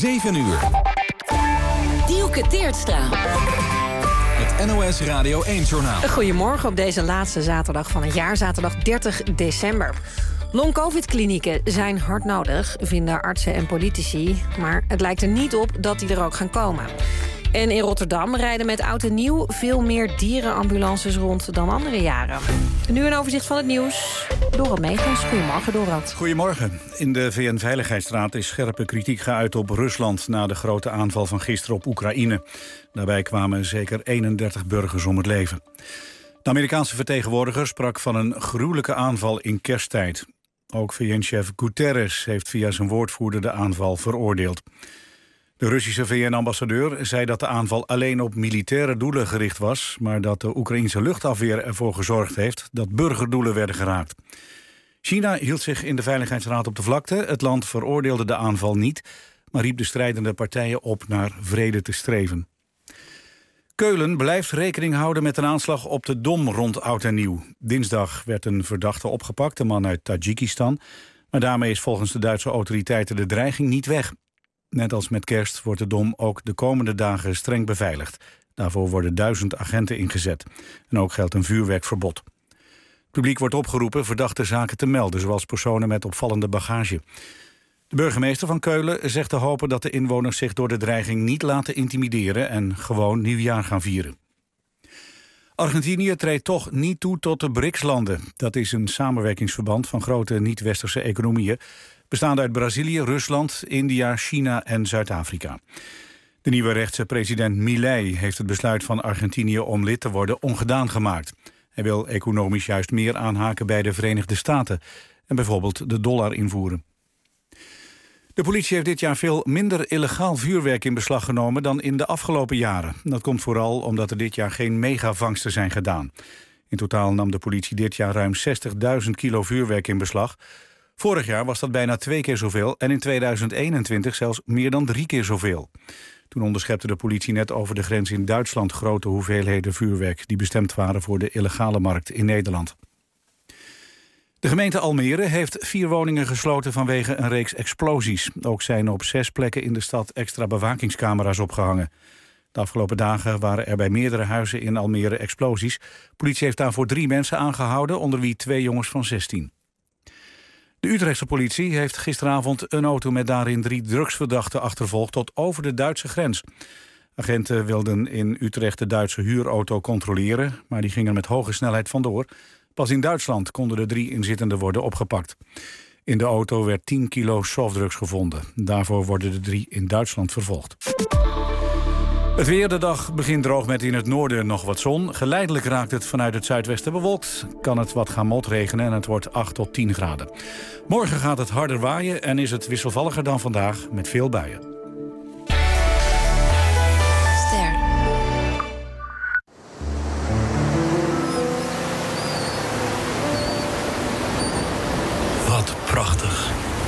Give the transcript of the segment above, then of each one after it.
7 uur. Dielke Teertstra. Het NOS Radio 1-journaal. Goedemorgen op deze laatste zaterdag van het jaar, zaterdag 30 december. Long-covid-klinieken zijn hard nodig, vinden artsen en politici. Maar het lijkt er niet op dat die er ook gaan komen. En in Rotterdam rijden met oud en nieuw veel meer dierenambulances rond dan andere jaren. Nu een overzicht van het nieuws. Dorot Megens. Goedemorgen, Dorot. Goedemorgen. In de VN-veiligheidsraad is scherpe kritiek geuit op Rusland na de grote aanval van gisteren op Oekraïne. Daarbij kwamen zeker 31 burgers om het leven. De Amerikaanse vertegenwoordiger sprak van een gruwelijke aanval in kersttijd. Ook VN-chef Guterres heeft via zijn woordvoerder de aanval veroordeeld. De Russische VN-ambassadeur zei dat de aanval alleen op militaire doelen gericht was, maar dat de Oekraïnse luchtafweer ervoor gezorgd heeft dat burgerdoelen werden geraakt. China hield zich in de Veiligheidsraad op de vlakte. Het land veroordeelde de aanval niet, maar riep de strijdende partijen op naar vrede te streven. Keulen blijft rekening houden met een aanslag op de Dom rond Oud en Nieuw. Dinsdag werd een verdachte opgepakt, een man uit Tajikistan. Maar daarmee is volgens de Duitse autoriteiten de dreiging niet weg. Net als met kerst wordt de Dom ook de komende dagen streng beveiligd. Daarvoor worden 1000 agenten ingezet. En ook geldt een vuurwerkverbod. Het publiek wordt opgeroepen verdachte zaken te melden, zoals personen met opvallende bagage. De burgemeester van Keulen zegt te hopen dat de inwoners zich door de dreiging niet laten intimideren en gewoon nieuwjaar gaan vieren. Argentinië treedt toch niet toe tot de BRICS-landen. Dat is een samenwerkingsverband van grote niet-westerse economieën, bestaande uit Brazilië, Rusland, India, China en Zuid-Afrika. De nieuwe rechtse president Milei heeft het besluit van Argentinië om lid te worden ongedaan gemaakt. Hij wil economisch juist meer aanhaken bij de Verenigde Staten en bijvoorbeeld de dollar invoeren. De politie heeft dit jaar veel minder illegaal vuurwerk in beslag genomen dan in de afgelopen jaren. Dat komt vooral omdat er dit jaar geen megavangsten zijn gedaan. In totaal nam de politie dit jaar ruim 60.000 kilo vuurwerk in beslag. Vorig jaar was dat bijna 2 keer zoveel en in 2021 zelfs meer dan 3 keer zoveel. Toen onderschepte de politie net over de grens in Duitsland grote hoeveelheden vuurwerk die bestemd waren voor de illegale markt in Nederland. De gemeente Almere heeft 4 woningen gesloten vanwege een reeks explosies. Ook zijn op 6 plekken in de stad extra bewakingscamera's opgehangen. De afgelopen dagen waren er bij meerdere huizen in Almere explosies. Politie heeft daarvoor 3 mensen aangehouden, onder wie 2 jongens van 16. De Utrechtse politie heeft gisteravond een auto met daarin 3 drugsverdachten achtervolgd tot over de Duitse grens. Agenten wilden in Utrecht de Duitse huurauto controleren, maar die gingen met hoge snelheid vandoor. Pas in Duitsland konden de 3 inzittenden worden opgepakt. In de auto werd 10 kilo softdrugs gevonden. Daarvoor worden de 3 in Duitsland vervolgd. Het weer, de dag begint droog met in het noorden nog wat zon. Geleidelijk raakt het vanuit het zuidwesten bewolkt. Kan het wat gaan motregenen en het wordt 8 tot 10 graden. Morgen gaat het harder waaien en is het wisselvalliger dan vandaag met veel buien. Ster. Wat prachtig.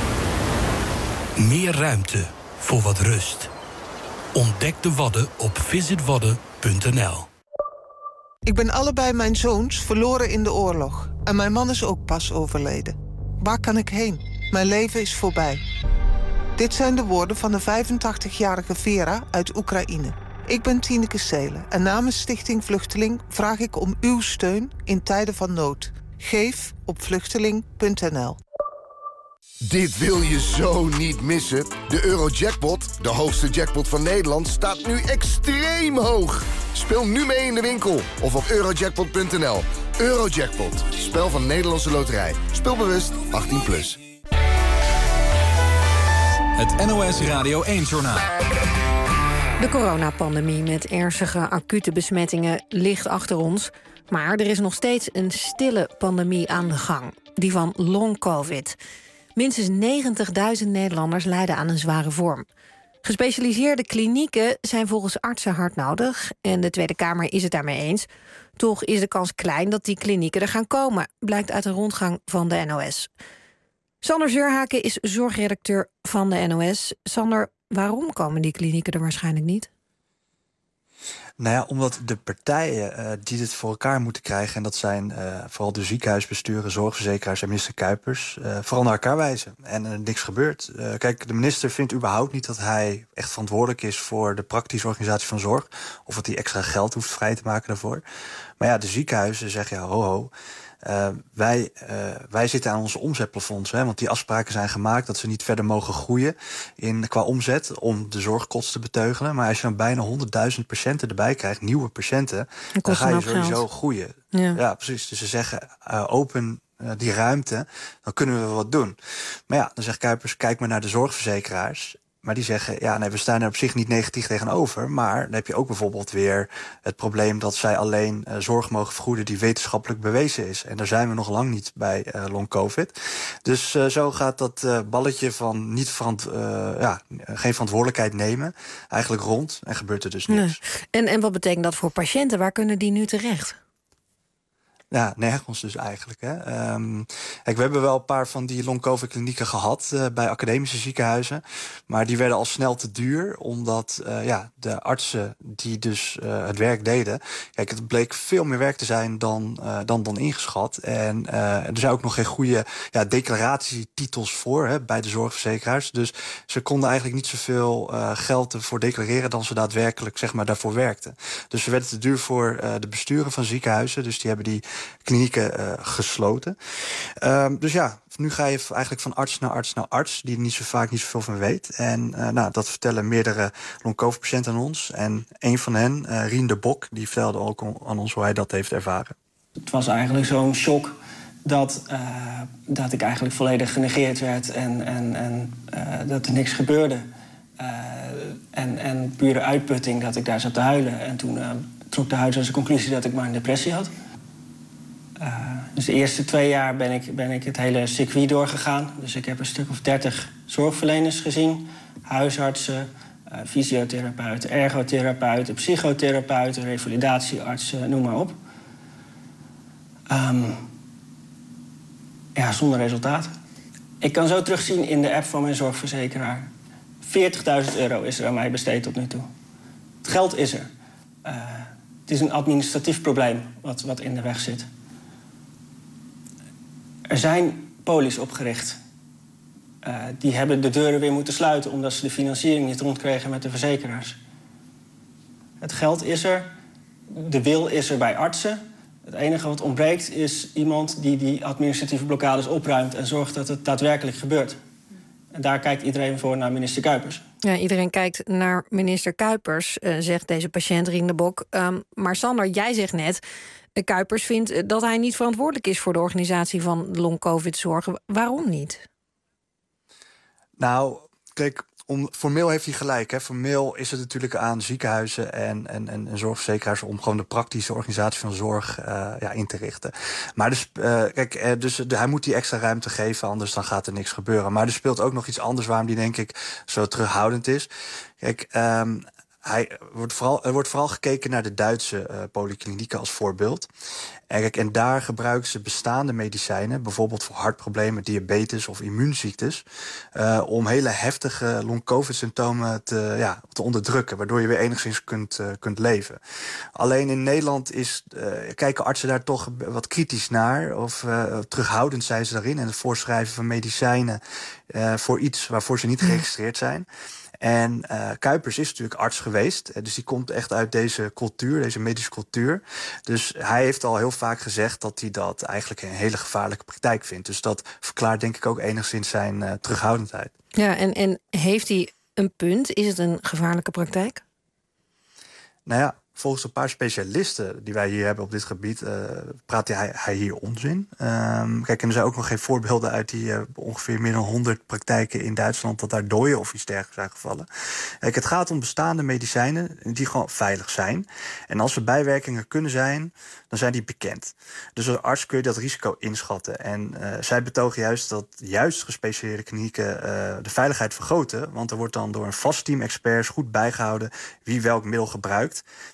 Meer ruimte voor wat rust. Ontdek de Wadden op visitwadden.nl. Ik ben allebei mijn zoons verloren in de oorlog. En mijn man is ook pas overleden. Waar kan ik heen? Mijn leven is voorbij. Dit zijn de woorden van de 85-jarige Vera uit Oekraïne. Ik ben Tineke Seelen en namens Stichting Vluchteling vraag ik om uw steun in tijden van nood. Geef op vluchteling.nl. Dit wil je zo niet missen. De Eurojackpot, de hoogste jackpot van Nederland, staat nu extreem hoog. Speel nu mee in de winkel of op eurojackpot.nl. Eurojackpot, spel van Nederlandse Loterij. Speel bewust 18+. Het NOS Radio 1-journaal. De coronapandemie met ernstige acute besmettingen ligt achter ons. Maar er is nog steeds een stille pandemie aan de gang. Die van long-covid. Minstens 90.000 Nederlanders lijden aan een zware vorm. Gespecialiseerde klinieken zijn volgens artsen hard nodig. En de Tweede Kamer is het daarmee eens. Toch is de kans klein dat die klinieken er gaan komen, blijkt uit een rondgang van de NOS. Sander Zeurhaken is zorgredacteur van de NOS. Sander, waarom komen die klinieken er waarschijnlijk niet? Nou ja, omdat de partijen die dit voor elkaar moeten krijgen... en dat zijn vooral de ziekenhuisbesturen, zorgverzekeraars en minister Kuipers... vooral naar elkaar wijzen en er niks gebeurt. Kijk, de minister vindt überhaupt niet dat hij echt verantwoordelijk is... voor de praktische organisatie van zorg. Of dat hij extra geld hoeft vrij te maken daarvoor. Maar ja, de ziekenhuizen zeggen, ja, ho. Wij zitten aan onze omzetplafonds. Want die afspraken zijn gemaakt dat ze niet verder mogen groeien qua omzet... om de zorgkosten te beteugelen. Maar als je dan bijna 100.000 patiënten erbij krijgt, nieuwe patiënten... dan ga je sowieso geld groeien. Ja, precies. Dus ze zeggen, open die ruimte, dan kunnen we wat doen. Maar ja, dan zegt Kuipers, kijk maar naar de zorgverzekeraars... Maar die zeggen, ja, nee, we staan er op zich niet negatief tegenover... maar dan heb je ook bijvoorbeeld weer het probleem... dat zij alleen zorg mogen vergoeden die wetenschappelijk bewezen is. En daar zijn we nog lang niet bij long covid. Dus zo gaat dat balletje van geen verantwoordelijkheid nemen... eigenlijk rond en gebeurt er dus niks. Nee. En wat betekent dat voor patiënten? Waar kunnen die nu terecht? Ja, nergens dus eigenlijk. Hè. Kijk, we hebben wel een paar van die long-covid-klinieken gehad... bij academische ziekenhuizen. Maar die werden al snel te duur... omdat de artsen die dus het werk deden... Kijk, het bleek veel meer werk te zijn dan ingeschat. En er zijn ook nog geen goede declaratietitels voor... bij de zorgverzekeraars. Dus ze konden eigenlijk niet zoveel geld ervoor declareren... dan ze daadwerkelijk daarvoor werkten. Dus ze werden te duur voor de besturen van ziekenhuizen. Dus die hebben die klinieken gesloten. Dus ja, nu ga je eigenlijk van arts naar arts... die er niet zo vaak niet zoveel van weet. En dat vertellen meerdere long-covid-patiënten aan ons. En een van hen, Rien de Bok, die vertelde ook aan ons hoe hij dat heeft ervaren. Het was eigenlijk zo'n shock dat ik eigenlijk volledig genegeerd werd... en dat er niks gebeurde. En pure uitputting dat ik daar zat te huilen. En toen trok de huisarts de conclusie dat ik maar een depressie had. Dus de eerste 2 jaar ben ik het hele circuit doorgegaan. Dus ik heb een stuk of 30 zorgverleners gezien. Huisartsen, fysiotherapeuten, ergotherapeuten, psychotherapeuten... revalidatieartsen, noem maar op. Zonder resultaat. Ik kan zo terugzien in de app van mijn zorgverzekeraar. €40.000 is er aan mij besteed tot nu toe. Het geld is er. Het is een administratief probleem wat in de weg zit. Er zijn polies opgericht. Die hebben de deuren weer moeten sluiten... omdat ze de financiering niet rondkregen met de verzekeraars. Het geld is er. De wil is er bij artsen. Het enige wat ontbreekt is iemand die administratieve blokkades opruimt... en zorgt dat het daadwerkelijk gebeurt. En daar kijkt iedereen voor naar minister Kuipers. Ja, iedereen kijkt naar minister Kuipers, zegt deze patiënt Rien de Bok. Maar Sander, jij zegt net... Kuipers vindt dat hij niet verantwoordelijk is... voor de organisatie van long-covid-zorg. Waarom niet? Nou, kijk, formeel heeft hij gelijk. Hè. Formeel is het natuurlijk aan ziekenhuizen en zorgverzekeraars... om gewoon de praktische organisatie van zorg in te richten. Maar hij moet die extra ruimte geven, anders dan gaat er niks gebeuren. Maar er speelt ook nog iets anders waarom die, denk ik, zo terughoudend is. Kijk, er wordt vooral gekeken naar de Duitse polyklinieken als voorbeeld. En daar gebruiken ze bestaande medicijnen... bijvoorbeeld voor hartproblemen, diabetes of immuunziektes... om hele heftige long-covid-symptomen te onderdrukken... waardoor je weer enigszins kunt leven. Alleen in Nederland kijken artsen daar toch wat kritisch naar... of terughoudend zijn ze daarin... en het voorschrijven van medicijnen voor iets waarvoor ze niet geregistreerd zijn... En Kuipers is natuurlijk arts geweest. Dus die komt echt uit deze cultuur, deze medische cultuur. Dus hij heeft al heel vaak gezegd dat hij dat eigenlijk een hele gevaarlijke praktijk vindt. Dus dat verklaart denk ik ook enigszins zijn terughoudendheid. Ja, en heeft hij een punt? Is het een gevaarlijke praktijk? Nou ja, volgens een paar specialisten die wij hier hebben op dit gebied... praat hij hier onzin. Kijk, en er zijn ook nog geen voorbeelden uit die ongeveer meer dan 100 praktijken in Duitsland... dat daar doden of iets dergelijks zijn gevallen. Kijk, het gaat om bestaande medicijnen die gewoon veilig zijn. En als er bijwerkingen kunnen zijn, dan zijn die bekend. Dus als arts kun je dat risico inschatten. En zij betogen juist dat gespecialiseerde klinieken de veiligheid vergroten. Want er wordt dan door een vast team experts goed bijgehouden wie welk middel gebruikt.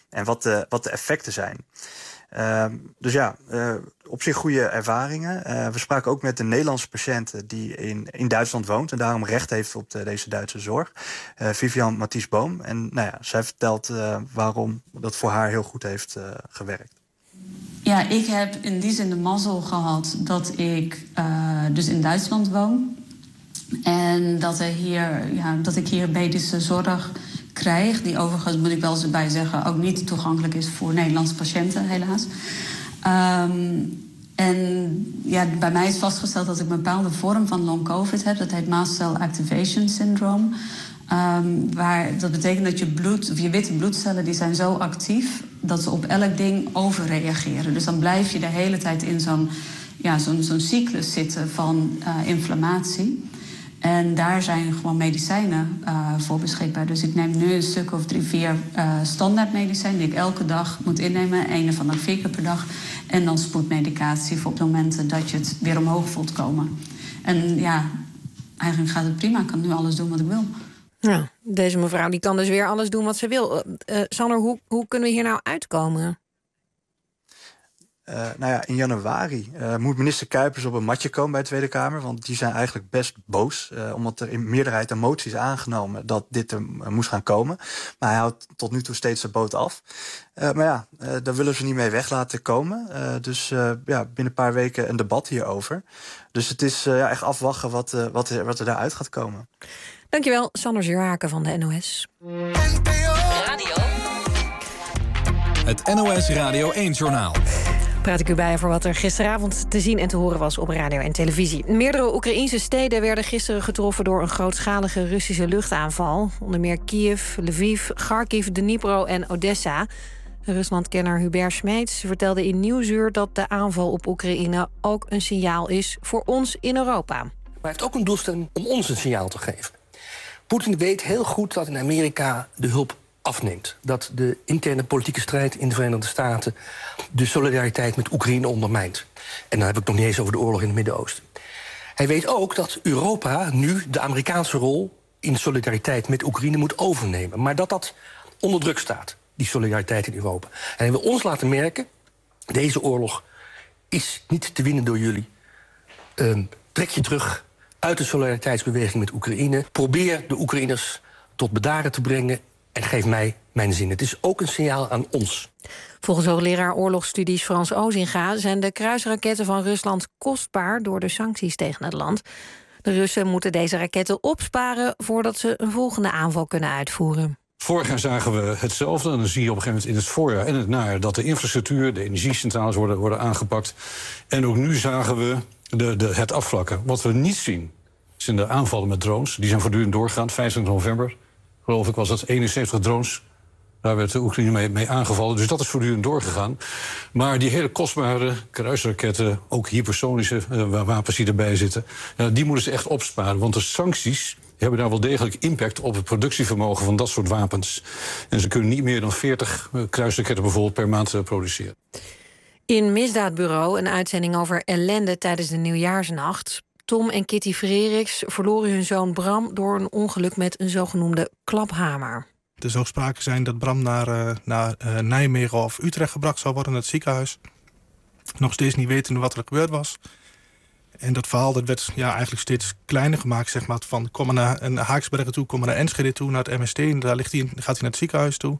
en wat de effecten zijn. Dus op zich goede ervaringen. We spraken ook met een Nederlandse patiënt die in Duitsland woont en daarom recht heeft op deze Duitse zorg. Vivian Mathies-Boom. En zij vertelt waarom dat voor haar heel goed heeft gewerkt. Ja, ik heb in die zin de mazzel gehad dat ik dus in Duitsland woon. En dat ik hier medische zorg krijg, die overigens, moet ik wel eens bij zeggen, ook niet toegankelijk is voor Nederlandse patiënten, helaas. Bij mij is vastgesteld dat ik een bepaalde vorm van long-covid heb. Dat heet mast cell activation syndrome. Dat betekent dat je witte bloedcellen die zijn zo actief dat ze op elk ding overreageren. Dus dan blijf je de hele tijd in zo'n cyclus zitten van inflammatie. En daar zijn gewoon medicijnen voor beschikbaar. Dus ik neem nu een stuk of 3-4 standaardmedicijnen die ik elke dag moet innemen. 1 van de 4 keer per dag. En dan spoedmedicatie voor op de momenten dat je het weer omhoog voelt komen. En eigenlijk gaat het prima. Ik kan nu alles doen wat ik wil. Ja, deze mevrouw die kan dus weer alles doen wat ze wil. Sander, hoe kunnen we hier nou uitkomen? In januari moet minister Kuipers op een matje komen bij de Tweede Kamer. Want die zijn eigenlijk best boos. Omdat er in meerderheid een motie is aangenomen dat dit er moest gaan komen. Maar hij houdt tot nu toe steeds de boot af. Daar willen ze niet mee weg laten komen. Dus binnen een paar weken een debat hierover. Dus het is echt afwachten wat er daaruit gaat komen. Dankjewel, Sander Zuurhaken van de NOS. Radio. Het NOS Radio 1-journaal. Praat ik u bij voor wat er gisteravond te zien en te horen was op radio en televisie. Meerdere Oekraïnse steden werden gisteren getroffen door een grootschalige Russische luchtaanval. Onder meer Kiev, Lviv, Kharkiv, Dnipro en Odessa. Ruslandkenner Hubert Smeets vertelde in Nieuwsuur dat de aanval op Oekraïne ook een signaal is voor ons in Europa. Maar hij heeft ook een doelstelling om ons een signaal te geven. Poetin weet heel goed dat in Amerika de hulp afneemt. Dat de interne politieke strijd in de Verenigde Staten de solidariteit met Oekraïne ondermijnt. En dan heb ik het nog niet eens over de oorlog in het Midden-Oosten. Hij weet ook dat Europa nu de Amerikaanse rol in solidariteit met Oekraïne moet overnemen. Maar dat onder druk staat, die solidariteit in Europa. En hij wil ons laten merken, deze oorlog is niet te winnen door jullie. Trek je terug uit de solidariteitsbeweging met Oekraïne. Probeer de Oekraïners tot bedaren te brengen en geef mij mijn zin. Het is ook een signaal aan ons. Volgens hoogleraar oorlogsstudies Frans Ozinga zijn de kruisraketten van Rusland kostbaar door de sancties tegen het land. De Russen moeten deze raketten opsparen voordat ze een volgende aanval kunnen uitvoeren. Vorig jaar zagen we hetzelfde. En dan zie je op een gegeven moment in het voorjaar en het najaar dat de infrastructuur, de energiecentrales worden aangepakt. En ook nu zagen we het afvlakken. Wat we niet zien, zijn de aanvallen met drones. Die zijn voortdurend doorgegaan. 25 november, geloof ik, was dat 71 drones. Daar werd de Oekraïne mee aangevallen. Dus dat is voortdurend doorgegaan. Maar die hele kostbare kruisraketten, ook hypersonische wapens die erbij zitten, die moeten ze echt opsparen. Want de sancties hebben daar wel degelijk impact op het productievermogen van dat soort wapens. En ze kunnen niet meer dan 40 kruisraketten bijvoorbeeld per maand produceren. In Misdaadbureau een uitzending over ellende tijdens de nieuwjaarsnacht. Tom en Kitty Frerichs verloren hun zoon Bram door een ongeluk met een zogenoemde klaphamer. Er zou sprake zijn dat Bram naar Nijmegen of Utrecht gebracht zou worden, naar het ziekenhuis. Nog steeds niet wetende wat er gebeurd was. En dat verhaal dat werd eigenlijk steeds kleiner gemaakt. Zeg maar, van kom maar naar Haaksbergen toe, kom maar naar Enschede toe, naar het MST. En daar gaat hij naar het ziekenhuis toe.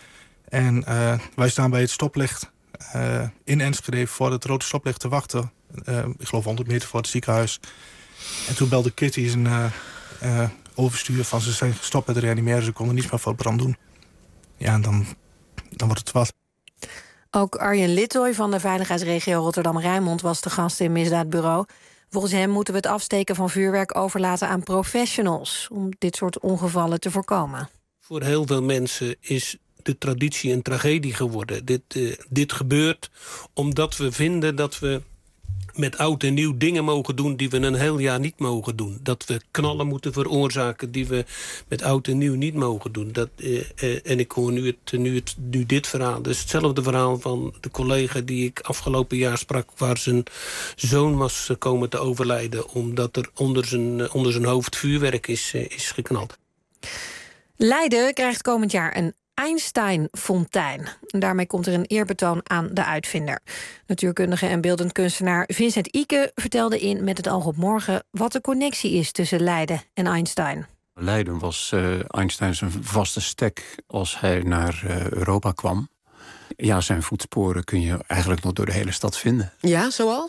En wij staan bij het stoplicht in Enschede voor het rode stoplicht te wachten. Ik geloof 100 meter voor het ziekenhuis. En toen belde Kitty zijn overstuur van ze zijn gestopt met reanimeren. Ze konden niets meer voor Bram doen. Ja, en dan wordt het wat. Ook Arjen Littoy van de veiligheidsregio Rotterdam-Rijnmond was de gast in Misdaadbureau. Volgens hem moeten we het afsteken van vuurwerk overlaten aan professionals om dit soort ongevallen te voorkomen. Voor heel veel mensen is de traditie een tragedie geworden. Dit gebeurt omdat we vinden dat we met oud en nieuw dingen mogen doen die we een heel jaar niet mogen doen. Dat we knallen moeten veroorzaken die we met oud en nieuw niet mogen doen. En ik hoor nu dit verhaal. Dus hetzelfde verhaal van de collega die ik afgelopen jaar sprak, waar zijn zoon was komen te overlijden omdat er onder zijn hoofd vuurwerk is geknald. Leiden krijgt komend jaar een Einstein-fontein. Daarmee komt er een eerbetoon aan de uitvinder. Natuurkundige en beeldend kunstenaar Vincent Ike vertelde in Met het oog op morgen wat de connectie is tussen Leiden en Einstein. Leiden was Einstein zijn vaste stek als hij naar Europa kwam. Ja, zijn voetsporen kun je eigenlijk nog door de hele stad vinden. Ja, zoal?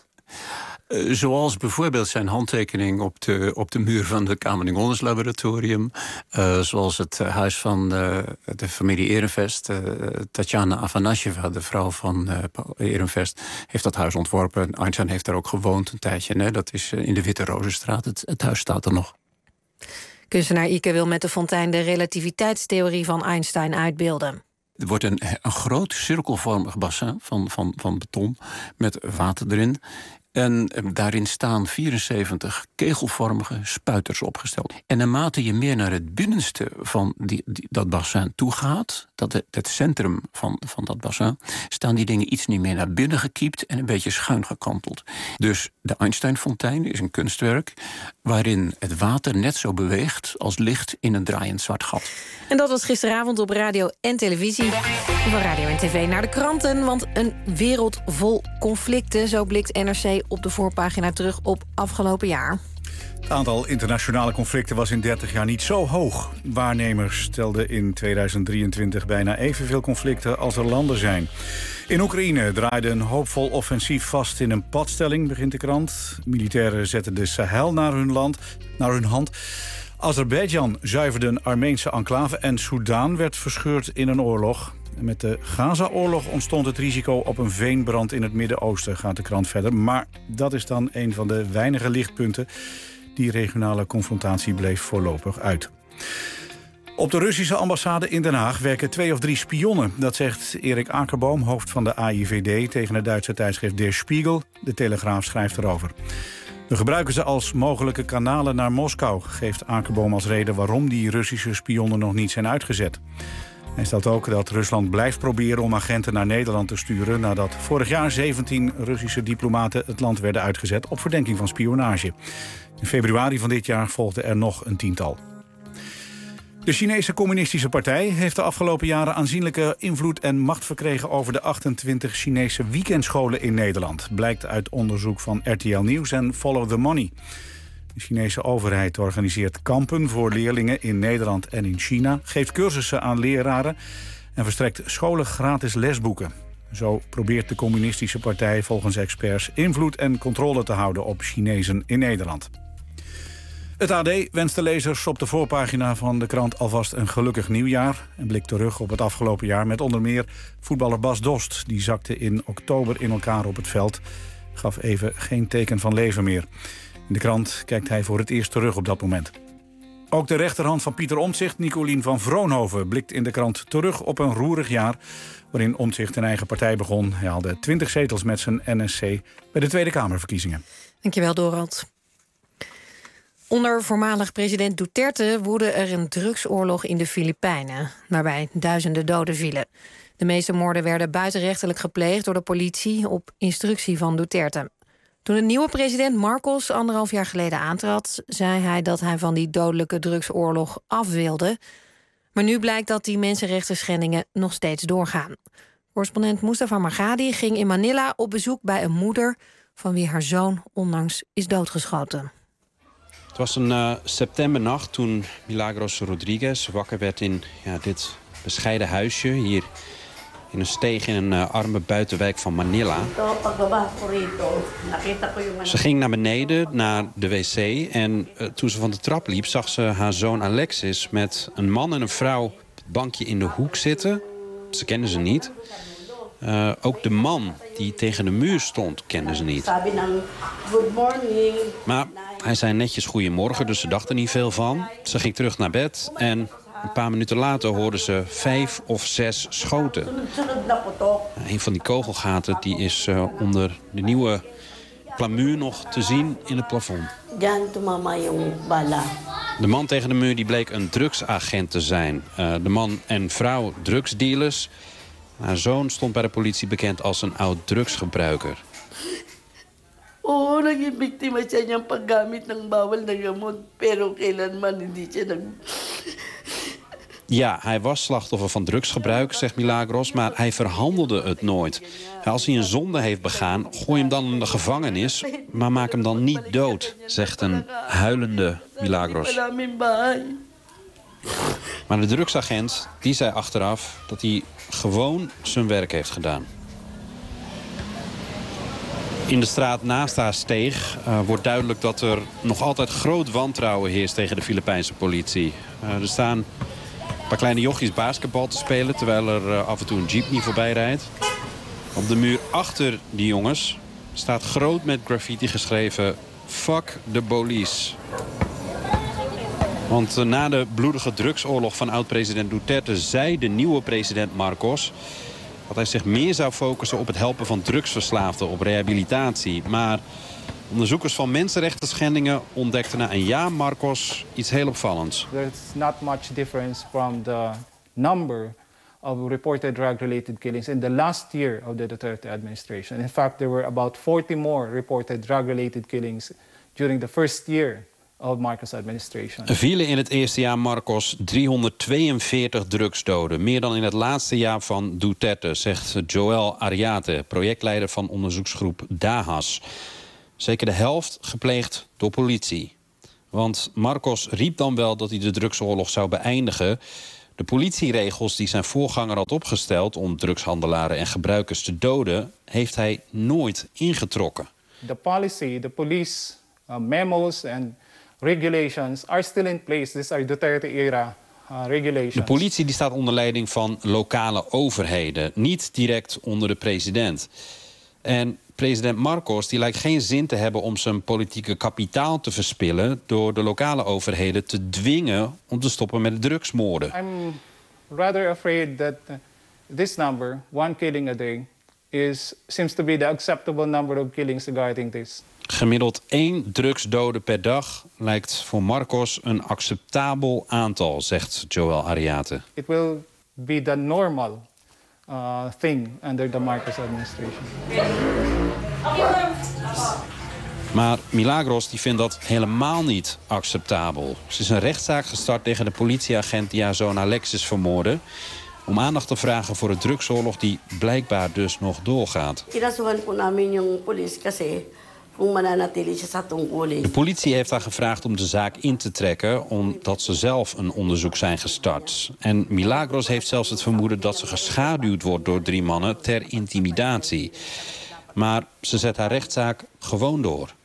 Zoals bijvoorbeeld zijn handtekening op de muur van het Kamer-Ningones laboratorium. Zoals het huis van de familie Ehrenfest. Tatjana Afanasjeva, de vrouw van Ehrenfest, heeft dat huis ontworpen. Einstein heeft daar ook gewoond een tijdje. Hè? Dat is in de Witte Rozenstraat. Het huis staat er nog. Kunstenaar Ike wil met de fontein de relativiteitstheorie van Einstein uitbeelden. Er wordt een groot cirkelvormig bassin van beton met water erin. En daarin staan 74 kegelvormige spuiters opgesteld. En naarmate je meer naar het binnenste van dat bassin toe gaat, het centrum van dat bassin, staan die dingen iets niet meer naar binnen gekiept en een beetje schuin gekanteld. Dus de Einstein-fontein is een kunstwerk waarin het water net zo beweegt als licht in een draaiend zwart gat. En dat was gisteravond op radio en televisie. Van radio en tv naar de kranten, want een wereld vol conflicten. Zo blikt NRC op de voorpagina terug op afgelopen jaar. Het aantal internationale conflicten was in 30 jaar niet zo hoog. Waarnemers stelden in 2023 bijna evenveel conflicten als er landen zijn. In Oekraïne draaide een hoopvol offensief vast in een padstelling, begint de krant. Militairen zetten de Sahel naar hun hand. Azerbeidzjan zuiverde een Armeense enclave en Soedan werd verscheurd in een oorlog. Met de Gaza-oorlog ontstond het risico op een veenbrand in het Midden-Oosten, gaat de krant verder. Maar dat is dan een van de weinige lichtpunten. Die regionale confrontatie bleef voorlopig uit. Op de Russische ambassade in Den Haag werken 2 of 3 spionnen. Dat zegt Erik Akerboom, hoofd van de AIVD, tegen het Duitse tijdschrift Der Spiegel. De Telegraaf schrijft erover. We gebruiken ze als mogelijke kanalen naar Moskou, geeft Akerboom als reden waarom die Russische spionnen nog niet zijn uitgezet. Hij stelt ook dat Rusland blijft proberen om agenten naar Nederland te sturen, nadat vorig jaar 17 Russische diplomaten het land werden uitgezet op verdenking van spionage. In februari van dit jaar volgde er nog een 10-tal. De Chinese Communistische Partij heeft de afgelopen jaren aanzienlijke invloed en macht verkregen over de 28 Chinese weekendscholen in Nederland. Blijkt uit onderzoek van RTL Nieuws en Follow the Money. De Chinese overheid organiseert kampen voor leerlingen in Nederland en in China, geeft cursussen aan leraren en verstrekt scholen gratis lesboeken. Zo probeert de Communistische Partij volgens experts invloed en controle te houden op Chinezen in Nederland. Het AD wenst de lezers op de voorpagina van de krant alvast een gelukkig nieuwjaar en blikt terug op het afgelopen jaar met onder meer voetballer Bas Dost. Die zakte in oktober in elkaar op het veld, gaf even geen teken van leven meer. In de krant kijkt hij voor het eerst terug op dat moment. Ook de rechterhand van Pieter Omtzigt, Nicolien van Vroonhoven, blikt in de krant terug op een roerig jaar waarin Omtzigt een eigen partij begon. Hij haalde 20 zetels met zijn NSC bij de Tweede Kamerverkiezingen. Dankjewel, Dorald. Onder voormalig president Duterte woedde er een drugsoorlog in de Filipijnen, waarbij duizenden doden vielen. De meeste moorden werden buitenrechtelijk gepleegd door de politie op instructie van Duterte. Toen de nieuwe president Marcos 1,5 jaar geleden aantrad, zei hij dat hij van die dodelijke drugsoorlog af wilde. Maar nu blijkt dat die mensenrechtenschendingen nog steeds doorgaan. Correspondent Mustafa Margadi ging in Manila op bezoek bij een moeder van wie haar zoon onlangs is doodgeschoten. Het was een septembernacht toen Milagros Rodriguez wakker werd in dit bescheiden huisje hier in een steeg in een arme buitenwijk van Manila. Ze ging naar beneden, naar de wc. En toen ze van de trap liep, zag ze haar zoon Alexis met een man en een vrouw op het bankje in de hoek zitten. Ze kenden ze niet. Ook de man die tegen de muur stond, kenden ze niet. Maar hij zei netjes goedemorgen, dus ze dacht er niet veel van. Ze ging terug naar bed en een paar minuten later hoorden ze 5 of 6 schoten. Een van die kogelgaten die is onder de nieuwe plamuur nog te zien in het plafond. De man tegen de muur die bleek een drugsagent te zijn. De man en vrouw drugsdealers. Haar zoon stond bij de politie bekend als een oud drugsgebruiker. Naging biktima siya niyang paggamit ng bawal na gamot. Pero kailanman hindi siya Ja, hij was slachtoffer van drugsgebruik, zegt Milagros, maar hij verhandelde het nooit. Als hij een zonde heeft begaan, gooi hem dan in de gevangenis, maar maak hem dan niet dood, zegt een huilende Milagros. Maar de drugsagent, die zei achteraf dat hij gewoon zijn werk heeft gedaan. In de straat naast haar steeg wordt duidelijk dat er nog altijd groot wantrouwen heerst tegen de Filipijnse politie. Er staan een paar kleine jochies basketbal te spelen, terwijl er af en toe een jeepney voorbij rijdt. Op de muur achter die jongens staat groot met graffiti geschreven: Fuck the police. Want na de bloedige drugsoorlog van oud-president Duterte zei de nieuwe president Marcos dat hij zich meer zou focussen op het helpen van drugsverslaafden, op rehabilitatie. Maar onderzoekers van mensenrechtenschendingen ontdekten na een jaar Marcos iets heel opvallends. There's not much difference from the number of reported drug-related killings in the last year of the Duterte administration. In fact, there were about 40 more reported drug-related killings during the first year of Marcos' administration. Er vielen in het eerste jaar Marcos 342 drugsdoden. Meer dan in het laatste jaar van Duterte, zegt Joel Ariate, projectleider van onderzoeksgroep DAHAS. Zeker de helft gepleegd door politie. Want Marcos riep dan wel dat hij de drugsoorlog zou beëindigen. De politieregels die zijn voorganger had opgesteld om drugshandelaren en gebruikers te doden, heeft hij nooit ingetrokken. The policy, the police memos and regulations are still in place. These are Duterte-era regulations. De politie die staat onder leiding van lokale overheden, niet direct onder de president. En president Marcos die lijkt geen zin te hebben om zijn politieke kapitaal te verspillen door de lokale overheden te dwingen om te stoppen met de drugsmoorden. I'm rather afraid that this number, 1 killing a day, seems to be the acceptable number of killings regarding this. Gemiddeld 1 drugsdode per dag lijkt voor Marcos een acceptabel aantal, zegt Joel Ariate. It will be the normal thing under the Marcos administration. Maar Milagros die vindt dat helemaal niet acceptabel. Ze is een rechtszaak gestart tegen de politieagent die haar zoon Alexis vermoordde, om aandacht te vragen voor de drugsoorlog die blijkbaar dus nog doorgaat. De politie heeft haar gevraagd om de zaak in te trekken, omdat ze zelf een onderzoek zijn gestart. En Milagros heeft zelfs het vermoeden dat ze geschaduwd wordt door 3 mannen ter intimidatie. Maar ze zet haar rechtszaak gewoon door.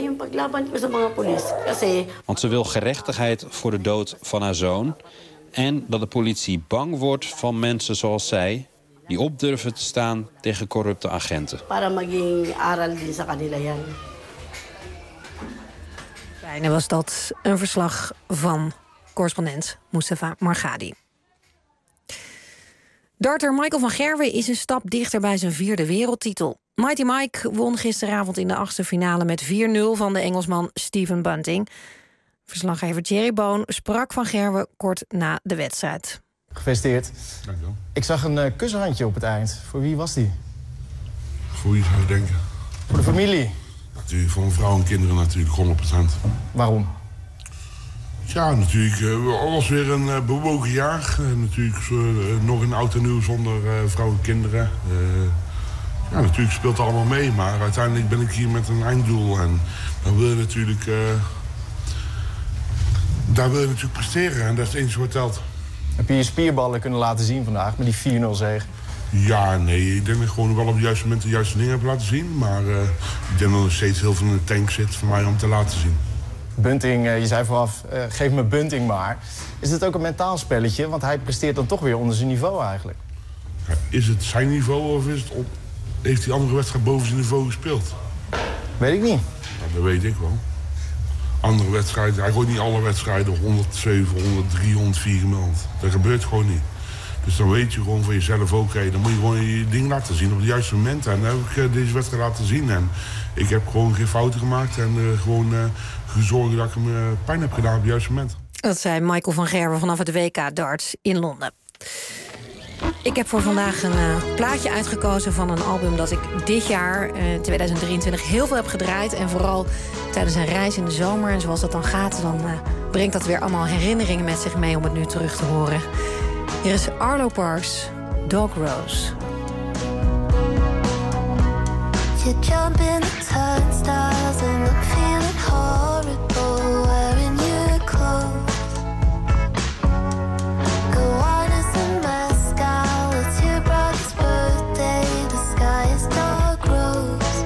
Want ze wil gerechtigheid voor de dood van haar zoon. En dat de politie bang wordt van mensen zoals zij, die op durven te staan tegen corrupte agenten. Bijna was dat een verslag van correspondent Mustafa Margadi. Darter Michael van Gerwen is een stap dichter bij zijn 4e wereldtitel. Mighty Mike won gisteravond in de 8e finale met 4-0 van de Engelsman Stephen Bunting. Verslaggever Thierry Boon sprak van Gerwen kort na de wedstrijd. Gefeliciteerd. Dank je wel. Ik zag een kussenhandje op het eind. Voor wie was die? Voor wie zou je denken? Voor de familie. Natuurlijk, voor mijn vrouw en kinderen natuurlijk, 100%. Waarom? Ja, natuurlijk. Het was weer een bewogen jaar. Natuurlijk nog een oud en nieuw zonder vrouw en kinderen. Ja, natuurlijk speelt het allemaal mee. Maar uiteindelijk ben ik hier met een einddoel. En dan wil je natuurlijk... daar wil je natuurlijk presteren. En dat is het enige wat telt. Heb je je spierballen kunnen laten zien vandaag met die 4-0 zege? Ja, nee. Ik denk dat ik gewoon wel op het juiste moment de juiste dingen heb laten zien. Maar ik denk dat er steeds heel veel in de tank zit voor mij om te laten zien. Bunting, je zei vooraf, geef me Bunting maar. Is het ook een mentaal spelletje? Want hij presteert dan toch weer onder zijn niveau eigenlijk. Ja, is het zijn niveau of heeft hij andere wedstrijd boven zijn niveau gespeeld? Weet ik niet. Ja, dat weet ik wel. Andere wedstrijden, hij gooit niet alle wedstrijden 107, 103, 104 gemeld. Dat gebeurt gewoon niet. Dus dan weet je gewoon van jezelf ook, dan moet je gewoon je ding laten zien op het juiste moment. En dan heb ik deze wedstrijd laten zien. En ik heb gewoon geen fouten gemaakt en gewoon gezorgd dat ik hem pijn heb gedaan op het juiste moment. Dat zei Michael van Gerwen vanaf het WK Darts in Londen. Ik heb voor vandaag een plaatje uitgekozen van een album dat ik dit jaar, 2023, heel veel heb gedraaid. En vooral tijdens een reis in de zomer. En zoals dat dan gaat, dan brengt dat weer allemaal herinneringen met zich mee om het nu terug te horen. Hier is Arlo Parks, Dog Rose. You jump in the turnstiles and look feeling horrible wearing your clothes. Go on as a mascot, it's your brother's birthday, the sky is dark rose.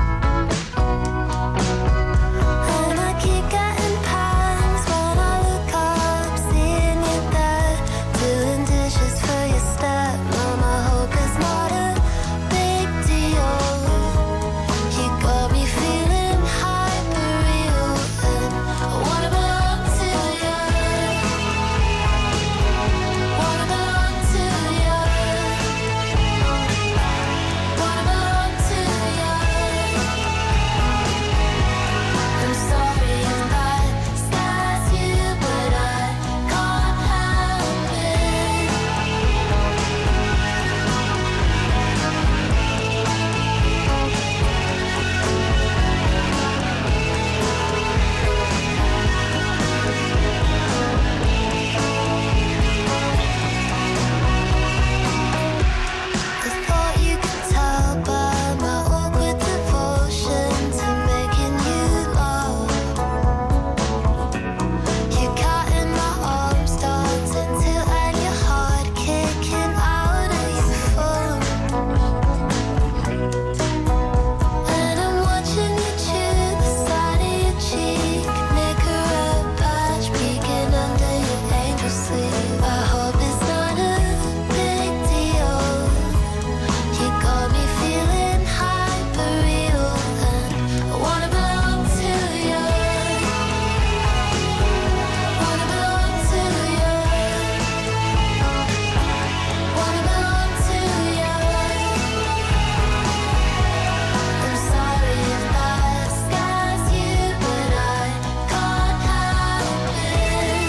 And I keep getting pangs when I look up, seeing you there, doing dishes for your stepmom. I hope it's not a big deal. You got me feeling hyper-real, and I wanna belong to you. Wanna belong to you. Wanna belong to you. I'm sorry if that scares you, but I can't help it. I thought you could tell by my awkward devotion to making you laugh. Your cat in my arms dancing till and your heart kicking out of your phone. And I'm watching you chew the side of your cheek, Nicorette patch peeking under your angel sleeve. I hope it's not a big deal. You got me feeling hyper-real, and I wanna belong to you. Wanna belong to you. Wanna belong to you. I'm sorry if that scares you, but I can't help it.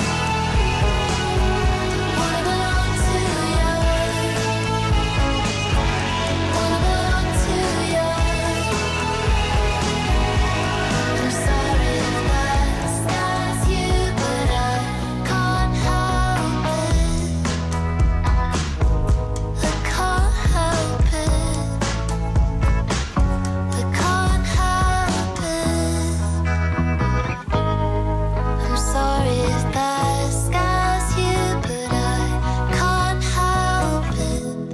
Wanna belong to you. Wanna belong to you. I'm sorry if that scares you, but I can't help it. I can't help it. I can't help it. I'm sorry if that scares you, but I can't help it.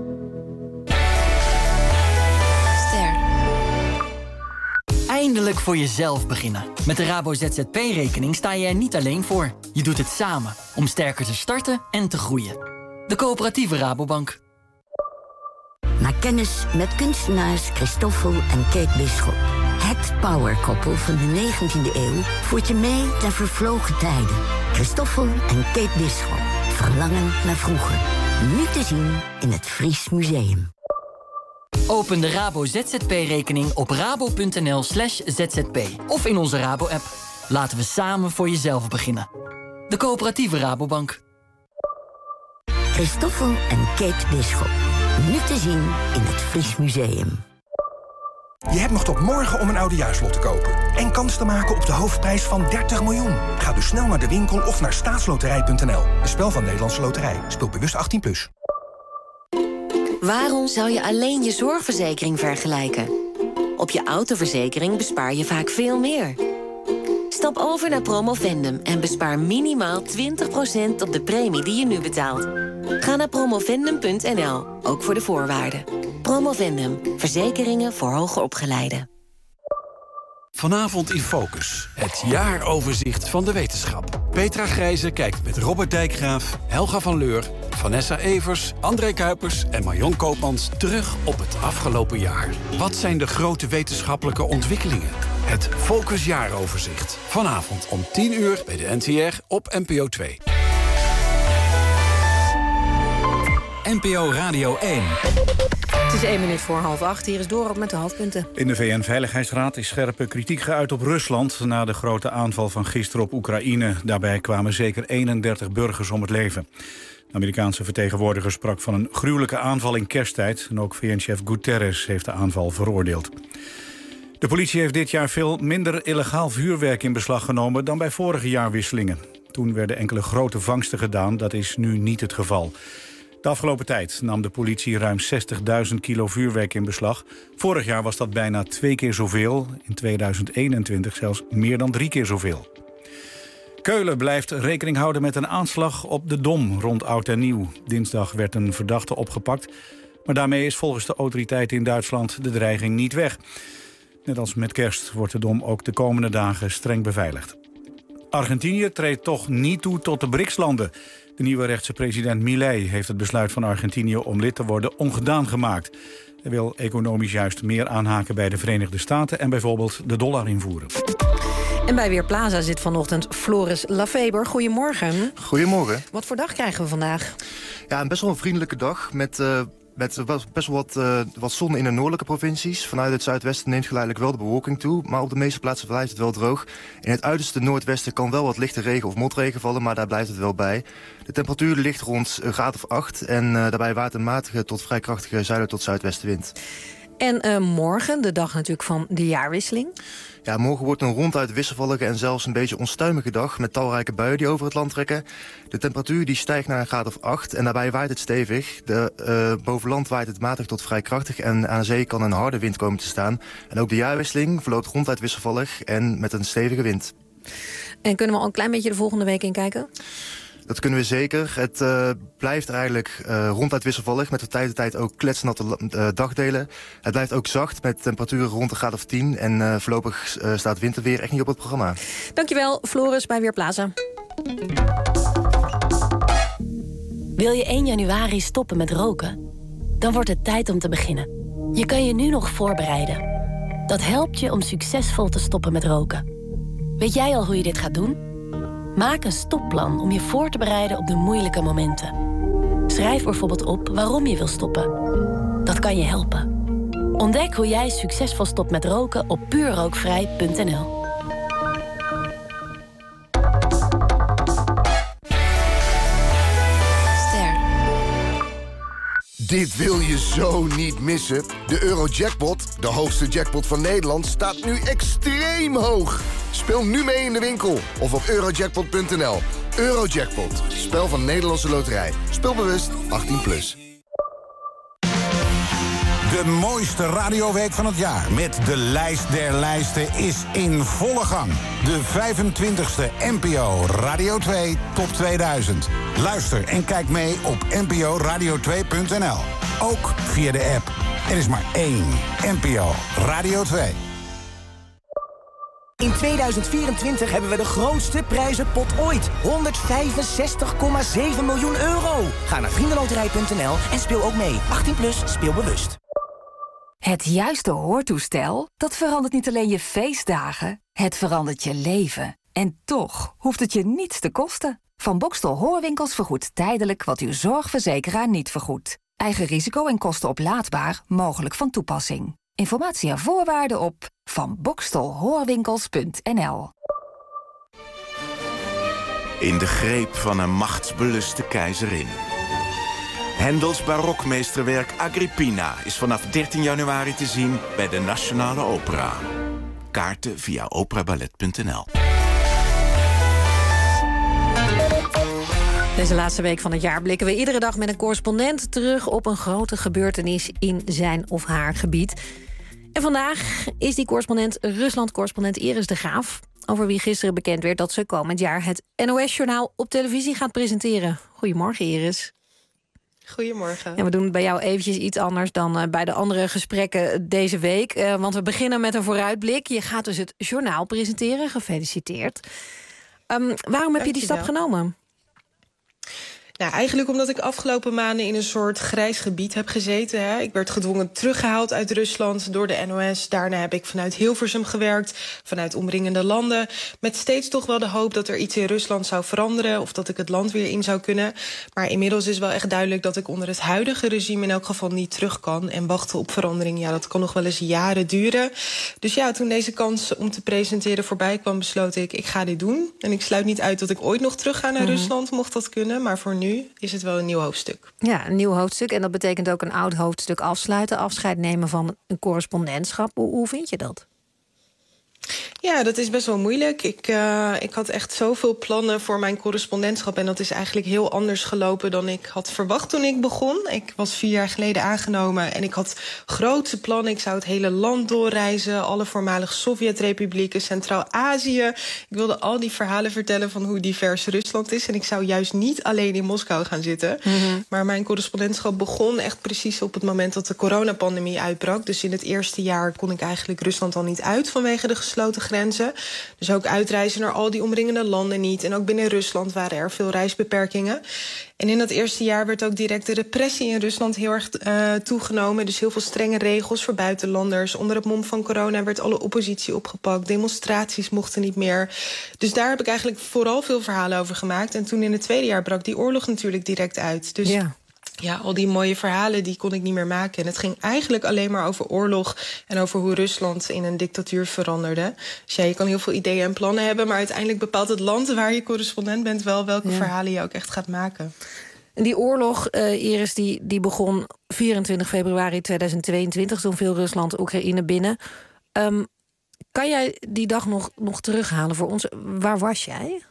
Eindelijk voor jezelf beginnen. Met de Rabo ZZP-rekening sta je er niet alleen voor. Je doet het samen om sterker te starten en te groeien. De coöperatieve Rabobank. Maak kennis met kunstenaars Christoffel en Kate Bisschop. Het powerkoppel van de 19e eeuw voert je mee naar vervlogen tijden. Christoffel en Kate Bisschop. Verlangen naar vroeger. Nu te zien in het Fries Museum. Open de Rabo ZZP-rekening op rabo.nl/zzp of in onze Rabo-app. Laten we samen voor jezelf beginnen. De coöperatieve Rabobank. Christoffel en Kate Bisschop. Nu te zien in het Fries Museum. Je hebt nog tot morgen om een oudejaarslot te kopen. En kans te maken op de hoofdprijs van 30 miljoen. Ga dus snel naar de winkel of naar staatsloterij.nl. Een spel van Nederlandse Loterij. Speel bewust 18+. Waarom zou je alleen je zorgverzekering vergelijken? Op je autoverzekering bespaar je vaak veel meer. Stap over naar Promovendum en bespaar minimaal 20% op de premie die je nu betaalt. Ga naar promovendum.nl, ook voor de voorwaarden. Promovendum, verzekeringen voor hoger opgeleiden. Vanavond in Focus, het jaaroverzicht van de wetenschap. Petra Grijze kijkt met Robert Dijkgraaf, Helga van Leur, Vanessa Evers, André Kuipers en Marion Koopmans terug op het afgelopen jaar. Wat zijn de grote wetenschappelijke ontwikkelingen? Het Focus jaaroverzicht. Vanavond om 10:00 bij de NTR op NPO 2. NPO Radio 1. Het is 1:01:30. Hier is Dorot met de hoofdpunten. In de VN-veiligheidsraad is scherpe kritiek geuit op Rusland na de grote aanval van gisteren op Oekraïne. Daarbij kwamen zeker 31 burgers om het leven. De Amerikaanse vertegenwoordiger sprak van een gruwelijke aanval in kersttijd. En ook VN-chef Guterres heeft de aanval veroordeeld. De politie heeft dit jaar veel minder illegaal vuurwerk in beslag genomen dan bij vorige jaarwisselingen. Toen werden enkele grote vangsten gedaan. Dat is nu niet het geval. De afgelopen tijd nam de politie ruim 60.000 kilo vuurwerk in beslag. Vorig jaar was dat bijna 2 keer zoveel. In 2021 zelfs meer dan 3 keer zoveel. Keulen blijft rekening houden met een aanslag op de Dom rond Oud en Nieuw. Dinsdag werd een verdachte opgepakt. Maar daarmee is volgens de autoriteiten in Duitsland de dreiging niet weg. Net als met kerst wordt de Dom ook de komende dagen streng beveiligd. Argentinië treedt toch niet toe tot de BRICS-landen. De nieuwe rechtse president Milei heeft het besluit van Argentinië om lid te worden ongedaan gemaakt. Hij wil economisch juist meer aanhaken bij de Verenigde Staten en bijvoorbeeld de dollar invoeren. En bij Weerplaza zit vanochtend Floris Lafeber. Goedemorgen. Goedemorgen. Wat voor dag krijgen we vandaag? Ja, best wel een vriendelijke dag met best wel wat zon in de noordelijke provincies. Vanuit het zuidwesten neemt geleidelijk wel de bewolking toe, maar op de meeste plaatsen blijft het wel droog. In het uiterste noordwesten kan wel wat lichte regen of motregen vallen, maar daar blijft het wel bij. De temperatuur ligt rond een graad of 8 en daarbij waait een matige tot vrij krachtige zuiden tot zuidwestenwind. En morgen, de dag natuurlijk van de jaarwisseling. Ja, morgen wordt een ronduit wisselvallige en zelfs een beetje onstuimige dag met talrijke buien die over het land trekken. De temperatuur die stijgt naar een graad of 8 en daarbij waait het stevig. Boven land waait het matig tot vrij krachtig en aan zee kan een harde wind komen te staan. En ook de jaarwisseling verloopt ronduit wisselvallig en met een stevige wind. En kunnen we al een klein beetje de volgende week inkijken? Dat kunnen we zeker. Het blijft eigenlijk ronduit wisselvallig met van tijd tot tijd ook kletsnatte dagdelen. Het blijft ook zacht met temperaturen rond de graad of 10. En voorlopig staat winterweer echt niet op het programma. Dankjewel, Floris bij Weerplaza. Wil je 1 januari stoppen met roken? Dan wordt het tijd om te beginnen. Je kan je nu nog voorbereiden. Dat helpt je om succesvol te stoppen met roken. Weet jij al hoe je dit gaat doen? Maak een stopplan om je voor te bereiden op de moeilijke momenten. Schrijf bijvoorbeeld op waarom je wil stoppen. Dat kan je helpen. Ontdek hoe jij succesvol stopt met roken op puurrookvrij.nl. Dit wil je zo niet missen. De Eurojackpot, de hoogste jackpot van Nederland, staat nu extreem hoog. Speel nu mee in de winkel of op eurojackpot.nl. Eurojackpot, spel van Nederlandse Loterij. Speel bewust 18+. De mooiste radioweek van het jaar met de lijst der lijsten is in volle gang. De 25e NPO Radio 2 Top 2000. Luister en kijk mee op nporadio2.nl. Ook via de app. Er is maar 1 NPO Radio 2. In 2024 hebben we de grootste prijzenpot ooit. 165,7 miljoen euro. Ga naar vriendenloterij.nl en speel ook mee. 18+, speel bewust. Het juiste hoortoestel, dat verandert niet alleen je feestdagen, het verandert je leven. En toch hoeft het je niets te kosten. Van Boxtel Hoorwinkels vergoedt tijdelijk wat uw zorgverzekeraar niet vergoedt. Eigen risico en kosten oplaadbaar, mogelijk van toepassing. Informatie en voorwaarden op vanboxtelhoorwinkels.nl. In de greep van een machtsbeluste keizerin. Hendels barokmeesterwerk Agrippina is vanaf 13 januari te zien bij de Nationale Opera. Kaarten via operaballet.nl. Deze laatste week van het jaar blikken we iedere dag met een correspondent terug op een grote gebeurtenis in zijn of haar gebied. En vandaag is die correspondent Rusland-correspondent Iris de Graaf, over wie gisteren bekend werd dat ze komend jaar het NOS-journaal op televisie gaat presenteren. Goedemorgen, Iris. Goedemorgen. En we doen het bij jou eventjes iets anders dan bij de andere gesprekken deze week. Want we beginnen met een vooruitblik. Je gaat dus het journaal presenteren. Gefeliciteerd. Waarom heb je die stap genomen? Nou, eigenlijk omdat ik afgelopen maanden in een soort grijs gebied heb gezeten. Hè. Ik werd gedwongen teruggehaald uit Rusland door de NOS. Daarna heb ik vanuit Hilversum gewerkt, vanuit omringende landen. Met steeds toch wel de hoop dat er iets in Rusland zou veranderen, of dat ik het land weer in zou kunnen. Maar inmiddels is wel echt duidelijk dat ik onder het huidige regime in elk geval niet terug kan. En wachten op verandering, ja, dat kan nog wel eens jaren duren. Dus ja, toen deze kans om te presenteren voorbij kwam, besloot ik ga dit doen. En ik sluit niet uit dat ik ooit nog terug ga naar Rusland, mocht dat kunnen. Maar voor nu is het wel een nieuw hoofdstuk. Ja, een nieuw hoofdstuk. En dat betekent ook een oud hoofdstuk afsluiten. Afscheid nemen van een correspondentschap. Hoe vind je dat? Ja, dat is best wel moeilijk. Ik had echt zoveel plannen voor mijn correspondentschap. En dat is eigenlijk heel anders gelopen dan ik had verwacht toen ik begon. Ik was 4 jaar geleden aangenomen en ik had grootse plannen. Ik zou het hele land doorreizen, alle voormalige Sovjet-republieken, Centraal-Azië. Ik wilde al die verhalen vertellen van hoe divers Rusland is. En ik zou juist niet alleen in Moskou gaan zitten. Maar mijn correspondentschap begon echt precies op het moment dat de coronapandemie uitbrak. Dus in het eerste jaar kon ik eigenlijk Rusland al niet uit vanwege de gesloten grenzen. Dus ook uitreizen naar al die omringende landen niet. En ook binnen Rusland waren er veel reisbeperkingen. En in dat eerste jaar werd ook direct de repressie in Rusland heel erg toegenomen. Dus heel veel strenge regels voor buitenlanders. Onder het mom van corona werd alle oppositie opgepakt. Demonstraties mochten niet meer. Dus daar heb ik eigenlijk vooral veel verhalen over gemaakt. En toen in het tweede jaar brak die oorlog natuurlijk direct uit. Dus ja, al die mooie verhalen die kon ik niet meer maken. En het ging eigenlijk alleen maar over oorlog en over hoe Rusland in een dictatuur veranderde. Dus ja, je kan heel veel ideeën en plannen hebben, maar uiteindelijk bepaalt het land waar je correspondent bent wel welke verhalen je ook echt gaat maken. En die oorlog, Iris, die begon 24 februari 2022. Toen viel Rusland Oekraïne binnen. Kan jij die dag nog terughalen voor ons? Waar was jij?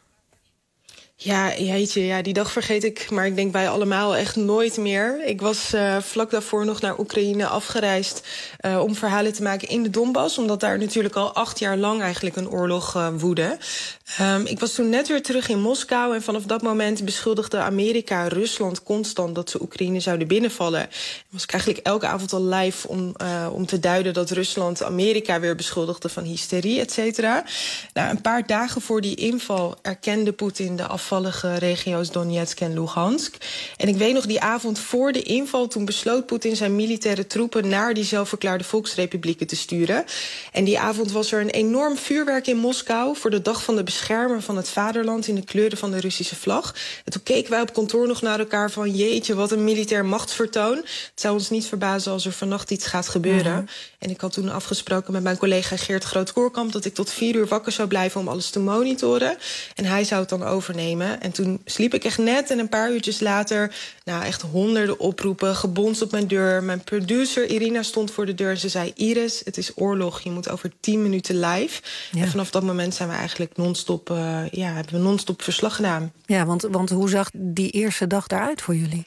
Ja, jeetje, ja, die dag vergeet ik, maar ik denk wij allemaal echt nooit meer. Ik was vlak daarvoor nog naar Oekraïne afgereisd om verhalen te maken in de Donbass, omdat daar natuurlijk al 8 jaar lang eigenlijk een oorlog woedde. Ik was toen net weer terug in Moskou en vanaf dat moment beschuldigde Amerika Rusland constant dat ze Oekraïne zouden binnenvallen. En was ik eigenlijk elke avond al live om te duiden dat Rusland Amerika weer beschuldigde van hysterie, et cetera. Nou, een paar dagen voor die inval erkende Poetin de afvallige regio's Donetsk en Luhansk. En ik weet nog, die avond voor de inval, toen besloot Poetin zijn militaire troepen naar die zelfverklaarde volksrepublieken te sturen. En die avond was er een enorm vuurwerk in Moskou voor de dag van de beschermer van het vaderland in de kleuren van de Russische vlag. En toen keken wij op kantoor nog naar elkaar van jeetje, wat een militair machtsvertoon. Het zou ons niet verbazen als er vannacht iets gaat gebeuren. En ik had toen afgesproken met mijn collega Geert Groot-Koorkamp dat ik tot 4 uur wakker zou blijven om alles te monitoren. En hij zou het dan overnemen. En toen sliep ik echt net en een paar uurtjes later, nou echt honderden oproepen, gebons op mijn deur. Mijn producer Irina stond voor de deur en ze zei: Iris, het is oorlog, je moet over 10 minuten live. Ja. En vanaf dat moment zijn we eigenlijk hebben we non-stop verslag gedaan. Ja, want hoe zag die eerste dag daaruit voor jullie?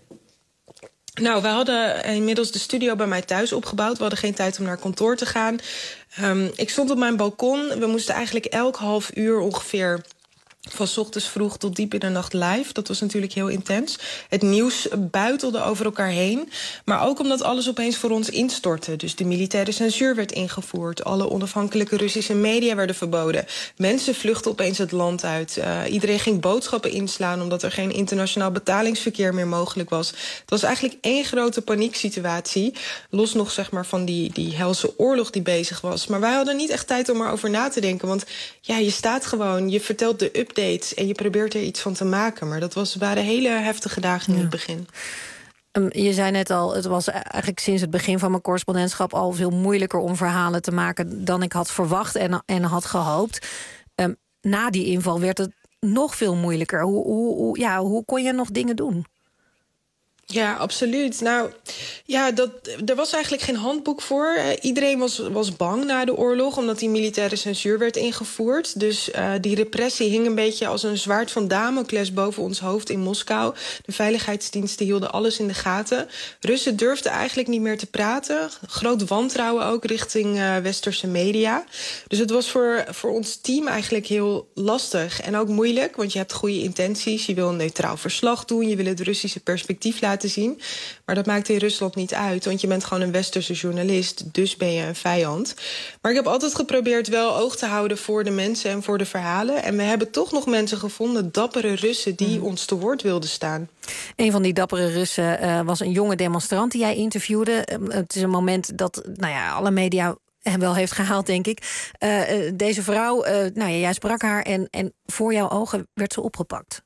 Nou, we hadden inmiddels de studio bij mij thuis opgebouwd. We hadden geen tijd om naar kantoor te gaan. Ik stond op mijn balkon. We moesten eigenlijk elk half uur ongeveer van 's ochtends vroeg tot diep in de nacht live. Dat was natuurlijk heel intens. Het nieuws buitelde over elkaar heen. Maar ook omdat alles opeens voor ons instortte. Dus de militaire censuur werd ingevoerd. Alle onafhankelijke Russische media werden verboden. Mensen vluchtten opeens het land uit. Iedereen ging boodschappen inslaan omdat er geen internationaal betalingsverkeer meer mogelijk was. Het was eigenlijk één grote panieksituatie. Los nog zeg maar van die helse oorlog die bezig was. Maar wij hadden niet echt tijd om erover na te denken. Want ja, je staat gewoon, je vertelt de updates en je probeert er iets van te maken. Maar dat waren hele heftige dagen in het begin. Je zei net al, het was eigenlijk sinds het begin van mijn correspondentschap al veel moeilijker om verhalen te maken dan ik had verwacht en had gehoopt. Na die inval werd het nog veel moeilijker. Hoe kon je nog dingen doen? Ja, absoluut. Nou, ja, er was eigenlijk geen handboek voor. Iedereen was bang na de oorlog, omdat die militaire censuur werd ingevoerd. Dus die repressie hing een beetje als een zwaard van Damocles boven ons hoofd in Moskou. De veiligheidsdiensten hielden alles in de gaten. Russen durfden eigenlijk niet meer te praten. Groot wantrouwen ook richting westerse media. Dus het was voor ons team eigenlijk heel lastig en ook moeilijk, want je hebt goede intenties. Je wil een neutraal verslag doen, je wil het Russische perspectief laten zien. Maar dat maakt in Rusland niet uit, want je bent gewoon een westerse journalist, dus ben je een vijand. Maar ik heb altijd geprobeerd wel oog te houden voor de mensen en voor de verhalen. En we hebben toch nog mensen gevonden, dappere Russen, die ons te woord wilden staan. Een van die dappere Russen was een jonge demonstrant die jij interviewde. Het is een moment dat alle media hem wel heeft gehaald, denk ik. Deze vrouw, jij sprak haar en voor jouw ogen werd ze opgepakt.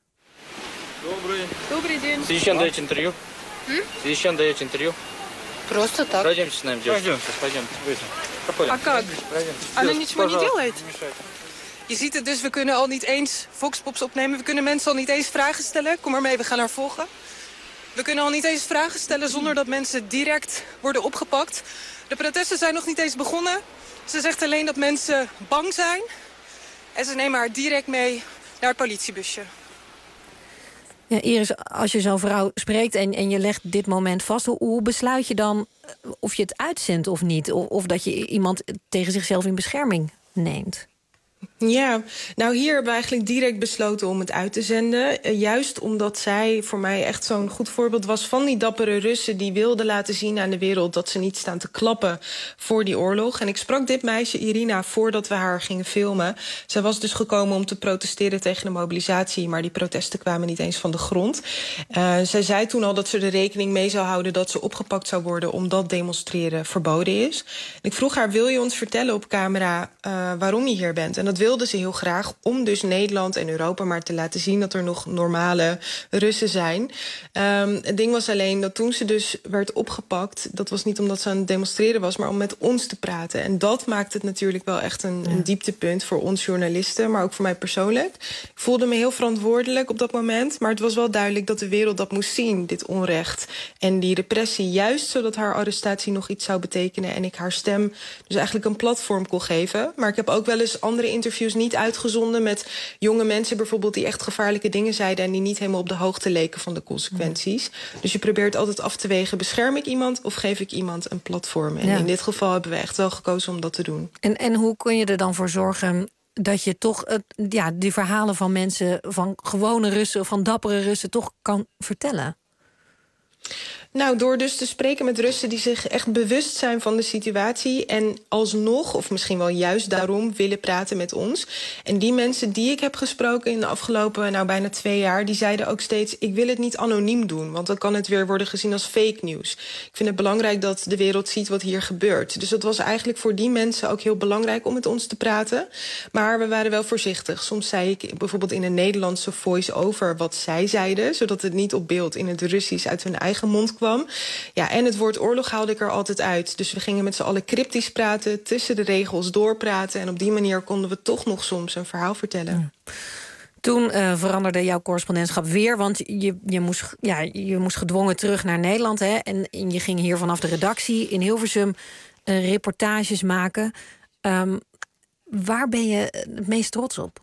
Добрый день. Зачем даете интервью? Зачем даете интервью? Просто так. Пройдемте с нами, девушка. Пойдемте. А как? Она ничего не делает? Je ziet het dus, we kunnen al niet eens voxpops opnemen. We kunnen mensen al niet eens vragen stellen. Kom maar mee, we gaan haar volgen. We kunnen al niet eens vragen stellen zonder dat mensen direct worden opgepakt. De protesten zijn nog niet eens begonnen. Ze zegt alleen dat mensen bang zijn. En ze nemen haar direct mee naar het politiebusje. Ja, Iris, als je zo'n vrouw spreekt en je legt dit moment vast... hoe besluit je dan of je het uitzendt of niet? Of dat je iemand tegen zichzelf in bescherming neemt? Ja, nou hier hebben we eigenlijk direct besloten om het uit te zenden. Juist omdat zij voor mij echt zo'n goed voorbeeld was van die dappere Russen... die wilden laten zien aan de wereld dat ze niet staan te klappen voor die oorlog. En ik sprak dit meisje, Irina, voordat we haar gingen filmen. Zij was dus gekomen om te protesteren tegen de mobilisatie... maar die protesten kwamen niet eens van de grond. Zij zei toen al dat ze er rekening mee zou houden... dat ze opgepakt zou worden omdat demonstreren verboden is. En ik vroeg haar, wil je ons vertellen op camera waarom je hier bent? En dat wilde ze heel graag om dus Nederland en Europa maar te laten zien... dat er nog normale Russen zijn. Het ding was alleen dat toen ze dus werd opgepakt... dat was niet omdat ze aan het demonstreren was... maar om met ons te praten. En dat maakt het natuurlijk wel echt een dieptepunt voor ons journalisten... maar ook voor mij persoonlijk. Ik voelde me heel verantwoordelijk op dat moment... maar het was wel duidelijk dat de wereld dat moest zien, dit onrecht. En die repressie, juist zodat haar arrestatie nog iets zou betekenen... en ik haar stem dus eigenlijk een platform kon geven. Maar ik heb ook wel eens andere interviews niet uitgezonden met jonge mensen bijvoorbeeld... die echt gevaarlijke dingen zeiden... en die niet helemaal op de hoogte leken van de consequenties. Dus je probeert altijd af te wegen... bescherm ik iemand of geef ik iemand een platform? En in dit geval hebben we echt wel gekozen om dat te doen. En hoe kun je er dan voor zorgen dat je toch die verhalen van mensen... van gewone Russen, van dappere Russen, toch kan vertellen? Nou, door dus te spreken met Russen die zich echt bewust zijn van de situatie... en alsnog, of misschien wel juist daarom, willen praten met ons. En die mensen die ik heb gesproken in de afgelopen bijna 2 jaar... die zeiden ook steeds, ik wil het niet anoniem doen... want dan kan het weer worden gezien als fake news. Ik vind het belangrijk dat de wereld ziet wat hier gebeurt. Dus het was eigenlijk voor die mensen ook heel belangrijk om met ons te praten. Maar we waren wel voorzichtig. Soms zei ik bijvoorbeeld in een Nederlandse voice-over wat zij zeiden... zodat het niet op beeld in het Russisch uit hun eigen mond kwam. Ja, en het woord oorlog haalde ik er altijd uit. Dus we gingen met z'n allen cryptisch praten, tussen de regels doorpraten... en op die manier konden we toch nog soms een verhaal vertellen. Ja. Toen veranderde jouw correspondentschap weer, want je moest gedwongen terug naar Nederland. Hè? En je ging hier vanaf de redactie in Hilversum reportages maken. Waar ben je het meest trots op?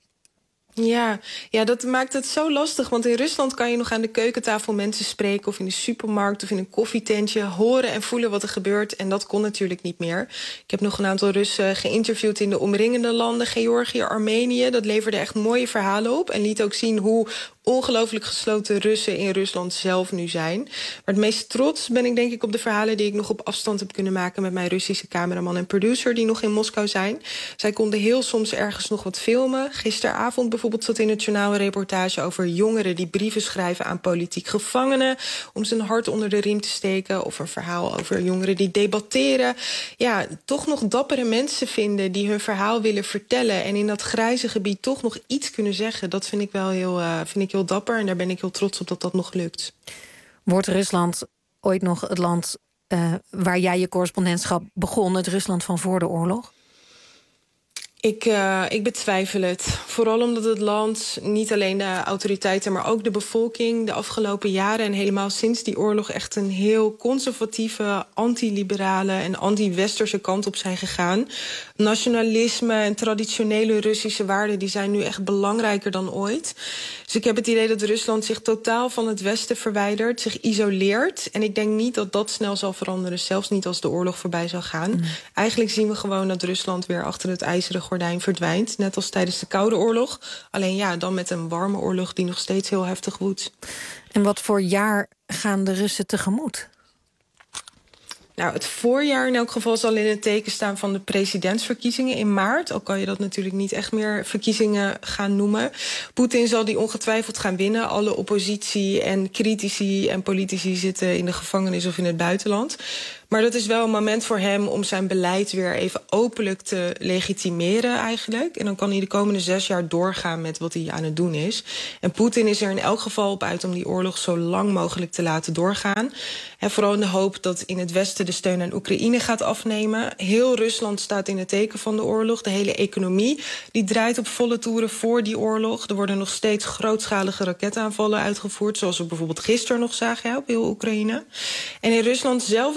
Ja, dat maakt het zo lastig. Want in Rusland kan je nog aan de keukentafel mensen spreken... of in de supermarkt of in een koffietentje... horen en voelen wat er gebeurt. En dat kon natuurlijk niet meer. Ik heb nog een aantal Russen geïnterviewd in de omringende landen... Georgië, Armenië. Dat leverde echt mooie verhalen op. En liet ook zien hoe ongelooflijk gesloten Russen in Rusland zelf nu zijn. Maar het meest trots ben ik denk ik op de verhalen... die ik nog op afstand heb kunnen maken... met mijn Russische cameraman en producer die nog in Moskou zijn. Zij konden heel soms ergens nog wat filmen. Gisteravond bijvoorbeeld zat in het journaal een reportage... over jongeren die brieven schrijven aan politiek gevangenen... om ze een hart onder de riem te steken. Of een verhaal over jongeren die debatteren. Ja, toch nog dappere mensen vinden die hun verhaal willen vertellen... en in dat grijze gebied toch nog iets kunnen zeggen. Dat vind ik wel heel dapper en daar ben ik heel trots op dat dat nog lukt. Wordt Rusland ooit nog het land waar jij je correspondentschap begon... het Rusland van voor de oorlog? Ik betwijfel het. Vooral omdat het land, niet alleen de autoriteiten... maar ook de bevolking de afgelopen jaren... en helemaal sinds die oorlog echt een heel conservatieve... anti-liberale en anti-westerse kant op zijn gegaan. Nationalisme en traditionele Russische waarden... die zijn nu echt belangrijker dan ooit. Dus ik heb het idee dat Rusland zich totaal van het Westen verwijdert... zich isoleert. En ik denk niet dat dat snel zal veranderen... zelfs niet als de oorlog voorbij zal gaan. Eigenlijk zien we gewoon dat Rusland weer achter het ijzeren gordijn verdwijnt. Net als tijdens de Koude Oorlog. Alleen dan met een warme oorlog die nog steeds heel heftig woedt. En wat voor jaar gaan de Russen tegemoet? Nou, het voorjaar in elk geval zal in het teken staan van de presidentsverkiezingen in maart. Al kan je dat natuurlijk niet echt meer verkiezingen gaan noemen. Poetin zal die ongetwijfeld gaan winnen. Alle oppositie en critici en politici zitten in de gevangenis of in het buitenland. Maar dat is wel een moment voor hem om zijn beleid weer even openlijk te legitimeren eigenlijk. En dan kan hij de komende 6 jaar doorgaan met wat hij aan het doen is. En Poetin is er in elk geval op uit om die oorlog zo lang mogelijk te laten doorgaan. En vooral in de hoop dat in het Westen de steun aan Oekraïne gaat afnemen. Heel Rusland staat in het teken van de oorlog. De hele economie die draait op volle toeren voor die oorlog. Er worden nog steeds grootschalige raketaanvallen uitgevoerd. Zoals we bijvoorbeeld gisteren nog zagen op heel Oekraïne. En in Rusland zelf denk ik dat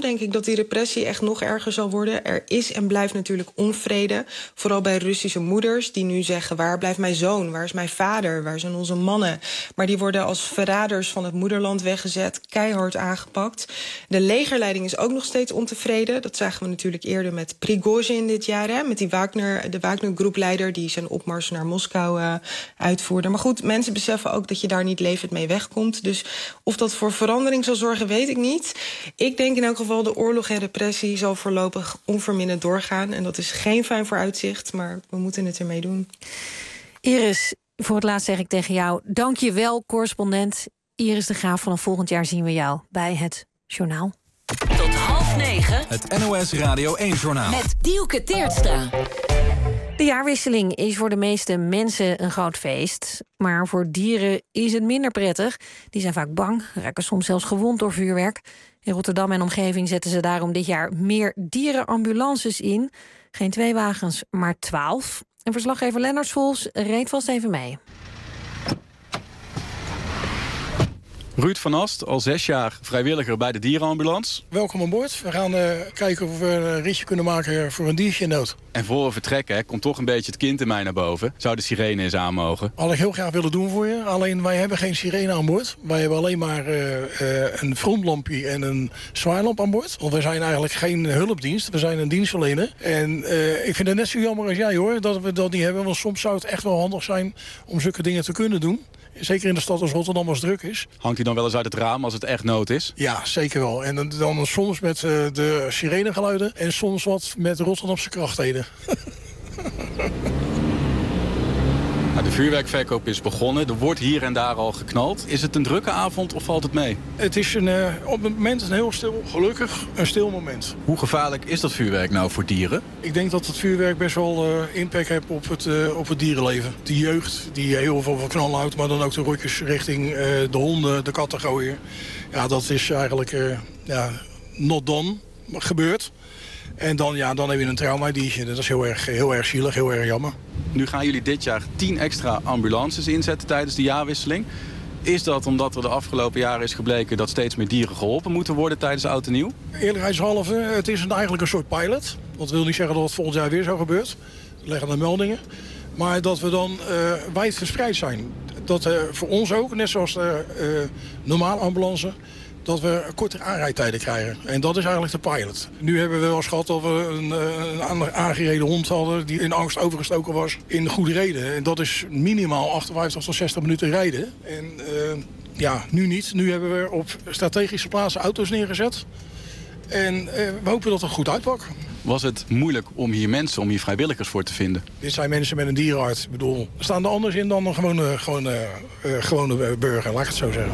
die repressie echt nog erger zal worden. Er is en blijft natuurlijk onvrede. Vooral bij Russische moeders die nu zeggen... waar blijft mijn zoon? Waar is mijn vader? Waar zijn onze mannen? Maar die worden als verraders van het moederland weggezet. Keihard aangepakt. De legerleiding is ook nog steeds ontevreden. Dat zagen we natuurlijk eerder met Prigozhin dit jaar. Hè? Met de Wagner-groepleider die zijn opmars naar Moskou uitvoerde. Maar goed, mensen beseffen ook dat je daar niet levend mee wegkomt. Dus of dat voor verandering zal zorgen, weet ik niet. Ik denk in elk geval de oorlog en repressie zal voorlopig onverminderd doorgaan. En dat is geen fijn vooruitzicht, maar we moeten het ermee doen. Iris, voor het laatst zeg ik tegen jou, dank je wel, correspondent Iris de Graaf. Vanaf volgend jaar zien we jou bij het journaal. Tot 8:30. Het NOS Radio 1-journaal. Met Dielke Teertstra. De jaarwisseling is voor de meeste mensen een groot feest. Maar voor dieren is het minder prettig. Die zijn vaak bang, raken soms zelfs gewond door vuurwerk. In Rotterdam en omgeving zetten ze daarom dit jaar meer dierenambulances in. Geen 2 wagens, maar 12. En verslaggever Lennart Vols reed vast even mee. Ruud van Ast, al 6 jaar vrijwilliger bij de dierenambulance. Welkom aan boord. We gaan kijken of we een ritje kunnen maken voor een diertje in nood. En voor we vertrekken komt toch een beetje het kind in mij naar boven. Zou de sirene eens aan mogen? Had ik heel graag willen doen voor je. Alleen wij hebben geen sirene aan boord. Wij hebben alleen maar een frontlampje en een zwaarlamp aan boord. Want we zijn eigenlijk geen hulpdienst. We zijn een dienstverlener. En ik vind het net zo jammer als jij hoor, dat we dat niet hebben. Want soms zou het echt wel handig zijn om zulke dingen te kunnen doen. Zeker in de stad als Rotterdam als het druk is. Hangt hij dan wel eens uit het raam als het echt nood is? Ja, zeker wel. En dan soms met de sirenegeluiden en soms wat met Rotterdamse krachtheden. De vuurwerkverkoop is begonnen. Er wordt hier en daar al geknald. Is het een drukke avond of valt het mee? Het is op het moment een heel stil, gelukkig een stil moment. Hoe gevaarlijk is dat vuurwerk nou voor dieren? Ik denk dat het vuurwerk best wel impact heeft op het dierenleven. De jeugd die heel veel van knallen houdt, maar dan ook de rotjes richting de honden, de katten gooien. Ja, dat is eigenlijk not done, gebeurd. En dan heb je een trauma-diertje. Dat is heel erg zielig, heel erg jammer. Nu gaan jullie dit jaar 10 extra ambulances inzetten tijdens de jaarwisseling. Is dat omdat er de afgelopen jaren is gebleken dat steeds meer dieren geholpen moeten worden tijdens Oud en Nieuw? Eerlijkheidshalve, het is eigenlijk een soort pilot. Dat wil niet zeggen dat het volgend jaar weer zo gebeurt. Er leggen er meldingen. Maar dat we dan wijd verspreid zijn. Dat voor ons ook, net zoals de normale ambulance, dat we kortere aanrijdtijden krijgen. En dat is eigenlijk de pilot. Nu hebben we wel eens gehad dat we een aangereden hond hadden die in angst overgestoken was in goede reden. En dat is minimaal 58 tot 60 minuten rijden. En nu niet. Nu hebben we op strategische plaatsen auto's neergezet. En we hopen dat het goed uitpakt. Was het moeilijk om hier vrijwilligers voor te vinden? Dit zijn mensen met een dierenarts. Ik bedoel, staan er anders in dan een gewone burger, laat ik het zo zeggen.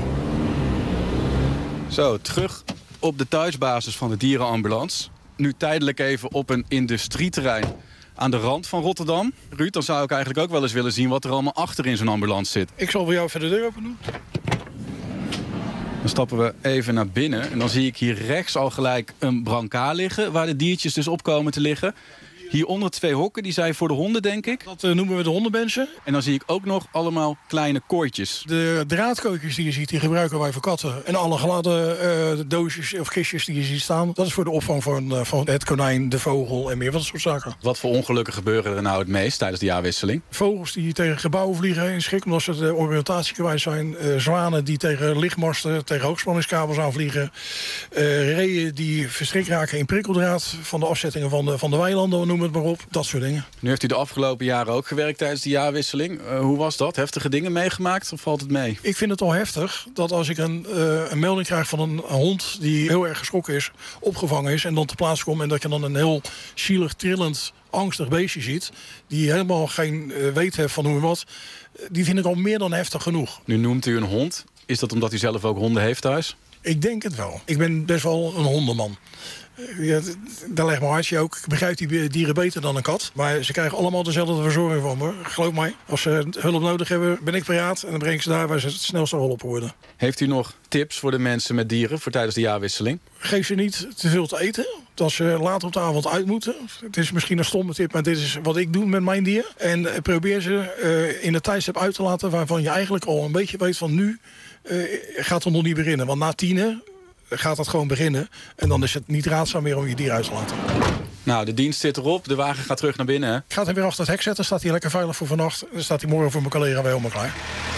Zo, terug op de thuisbasis van de dierenambulance. Nu tijdelijk even op een industrieterrein aan de rand van Rotterdam. Ruud, dan zou ik eigenlijk ook wel eens willen zien wat er allemaal achter in zo'n ambulance zit. Ik zal voor jou even de deur open doen. Dan stappen we even naar binnen en dan zie ik hier rechts al gelijk een brancard liggen, waar de diertjes dus op komen te liggen. Hieronder 2 hokken, die zijn voor de honden, denk ik. Dat noemen we de hondenbenchen. En dan zie ik ook nog allemaal kleine kooitjes. De draadkootjes die je ziet, die gebruiken wij voor katten. En alle gladde doosjes of kistjes die je ziet staan, dat is voor de opvang van het konijn, de vogel en meer van dat soort zaken. Wat voor ongelukken gebeuren er nou het meest tijdens de jaarwisseling? Vogels die tegen gebouwen vliegen in schrik omdat ze de oriëntatie kwijt zijn. Zwanen die tegen lichtmasten, tegen hoogspanningskabels aanvliegen. Reeën die verstrikt raken in prikkeldraad van de afzettingen van de weilanden, noemen het maar op. Dat soort dingen. Nu heeft u de afgelopen jaren ook gewerkt tijdens de jaarwisseling. Hoe was dat? Heftige dingen meegemaakt of valt het mee? Ik vind het al heftig dat als ik een melding krijg van een hond die heel erg geschrokken is, opgevangen is en dan te plaats komt en dat je dan een heel zielig, trillend, angstig beestje ziet die helemaal geen weet heeft van hoe en wat, die vind ik al meer dan heftig genoeg. Nu noemt u een hond. Is dat omdat u zelf ook honden heeft thuis? Ik denk het wel. Ik ben best wel een hondenman. Ja, daar legt mijn hartje ook. Ik begrijp die dieren beter dan een kat. Maar ze krijgen allemaal dezelfde verzorging van me. Geloof mij. Als ze hulp nodig hebben, ben ik paraat. En dan breng ik ze daar waar ze het snelste geholpen worden. Heeft u nog tips voor de mensen met dieren voor tijdens de jaarwisseling? Geef ze niet te veel te eten. Als ze later op de avond uit moeten. Het is misschien een stomme tip, maar dit is wat ik doe met mijn dier. En probeer ze in de tijdstip uit te laten waarvan je eigenlijk al een beetje weet van nu gaat het nog niet beginnen. Want na 10 gaat dat gewoon beginnen. En dan is het niet raadzaam meer om je dier uit te laten. Nou, de dienst zit erop. De wagen gaat terug naar binnen. Hè? Ik ga hem weer achter het hek zetten. Staat hij lekker veilig voor vannacht. En dan staat hij morgen voor mijn collega weer helemaal klaar.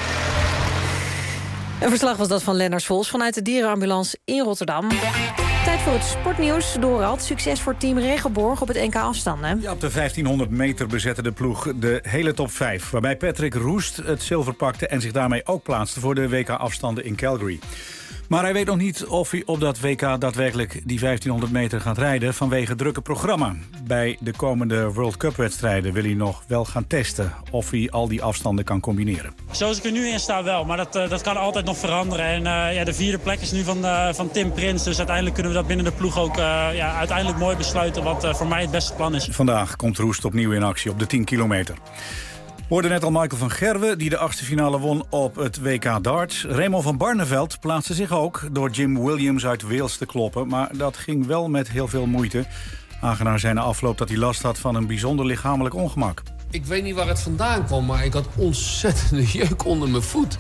Een verslag was dat van Lennart Vos vanuit de dierenambulance in Rotterdam. Tijd voor het sportnieuws. Dorald, succes voor team Regenborg op het NK afstanden. Ja, op de 1500 meter bezette de ploeg de hele top 5. Waarbij Patrick Roest het zilver pakte en zich daarmee ook plaatste voor de WK-afstanden in Calgary. Maar hij weet nog niet of hij op dat WK daadwerkelijk die 1500 meter gaat rijden vanwege het drukke programma. Bij de komende World Cup-wedstrijden wil hij nog wel gaan testen of hij al die afstanden kan combineren. Zoals ik er nu in sta wel, maar dat kan altijd nog veranderen. En de vierde plek is nu van Tim Prins, dus uiteindelijk kunnen we dat binnen de ploeg ook uiteindelijk mooi besluiten wat voor mij het beste plan is. Vandaag komt Roest opnieuw in actie op de 10 kilometer. We hoorden net al Michael van Gerwen, die de 8e finale won op het WK darts. Raymond van Barneveld plaatste zich ook door Jim Williams uit Wales te kloppen. Maar dat ging wel met heel veel moeite. Hagenaar zei na afloop dat hij last had van een bijzonder lichamelijk ongemak. Ik weet niet waar het vandaan kwam, maar ik had ontzettende jeuk onder mijn voet.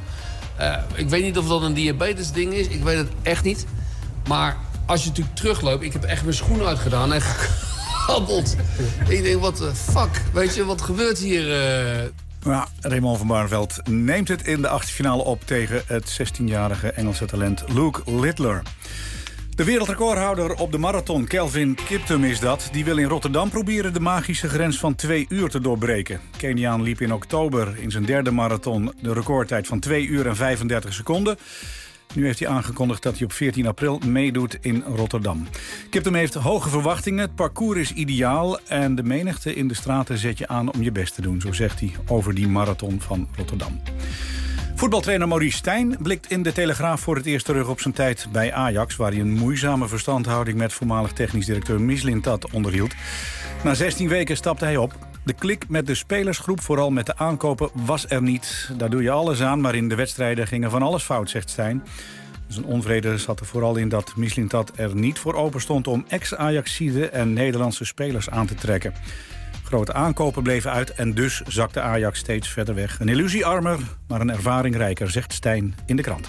Ik weet niet of dat een diabetesding is, ik weet het echt niet. Maar als je natuurlijk terugloopt, ik heb echt mijn schoenen uitgedaan en gekabbeld. Ik denk, what the fuck? Weet je, wat gebeurt hier? Ja, Raymond van Barneveld neemt het in de 8e finale op tegen het 16-jarige Engelse talent Luke Littler. De wereldrecordhouder op de marathon, Kelvin Kiptum is dat. Die wil in Rotterdam proberen de magische grens van 2 uur te doorbreken. Keniaan liep in oktober in zijn 3e marathon de recordtijd van 2 uur en 35 seconden. Nu heeft hij aangekondigd dat hij op 14 april meedoet in Rotterdam. Kiptum heeft hoge verwachtingen, het parcours is ideaal en de menigte in de straten zet je aan om je best te doen. Zo zegt hij over die marathon van Rotterdam. Voetbaltrainer Maurice Stijn blikt in de Telegraaf voor het eerst terug op zijn tijd bij Ajax, waar hij een moeizame verstandhouding met voormalig technisch directeur Mislintat onderhield. Na 16 weken stapte hij op. De klik met de spelersgroep, vooral met de aankopen, was er niet. Daar doe je alles aan, maar in de wedstrijden ging er van alles fout, zegt Stijn. Zijn onvrede zat er vooral in dat Mislintat er niet voor open stond om ex-Ajaxiden en Nederlandse spelers aan te trekken. Grote aankopen bleven uit en dus zakte Ajax steeds verder weg. Een illusiearmer, maar een ervaring rijker, zegt Stijn in de krant.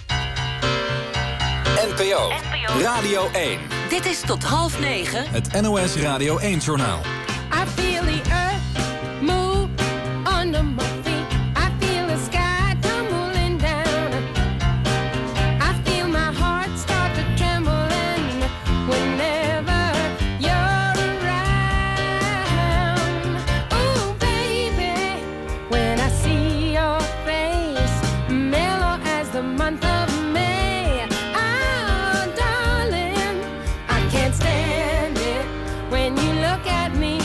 NPO Radio 1. Dit is tot 8:30. Het NOS Radio 1-journaal. I feel the earth move under my feet. I feel the sky tumbling down. I feel my heart start to tremble whenever you're around. Ooh, baby, when I see your face, mellow as the month of May. Oh, darling, I can't stand it when you look at me.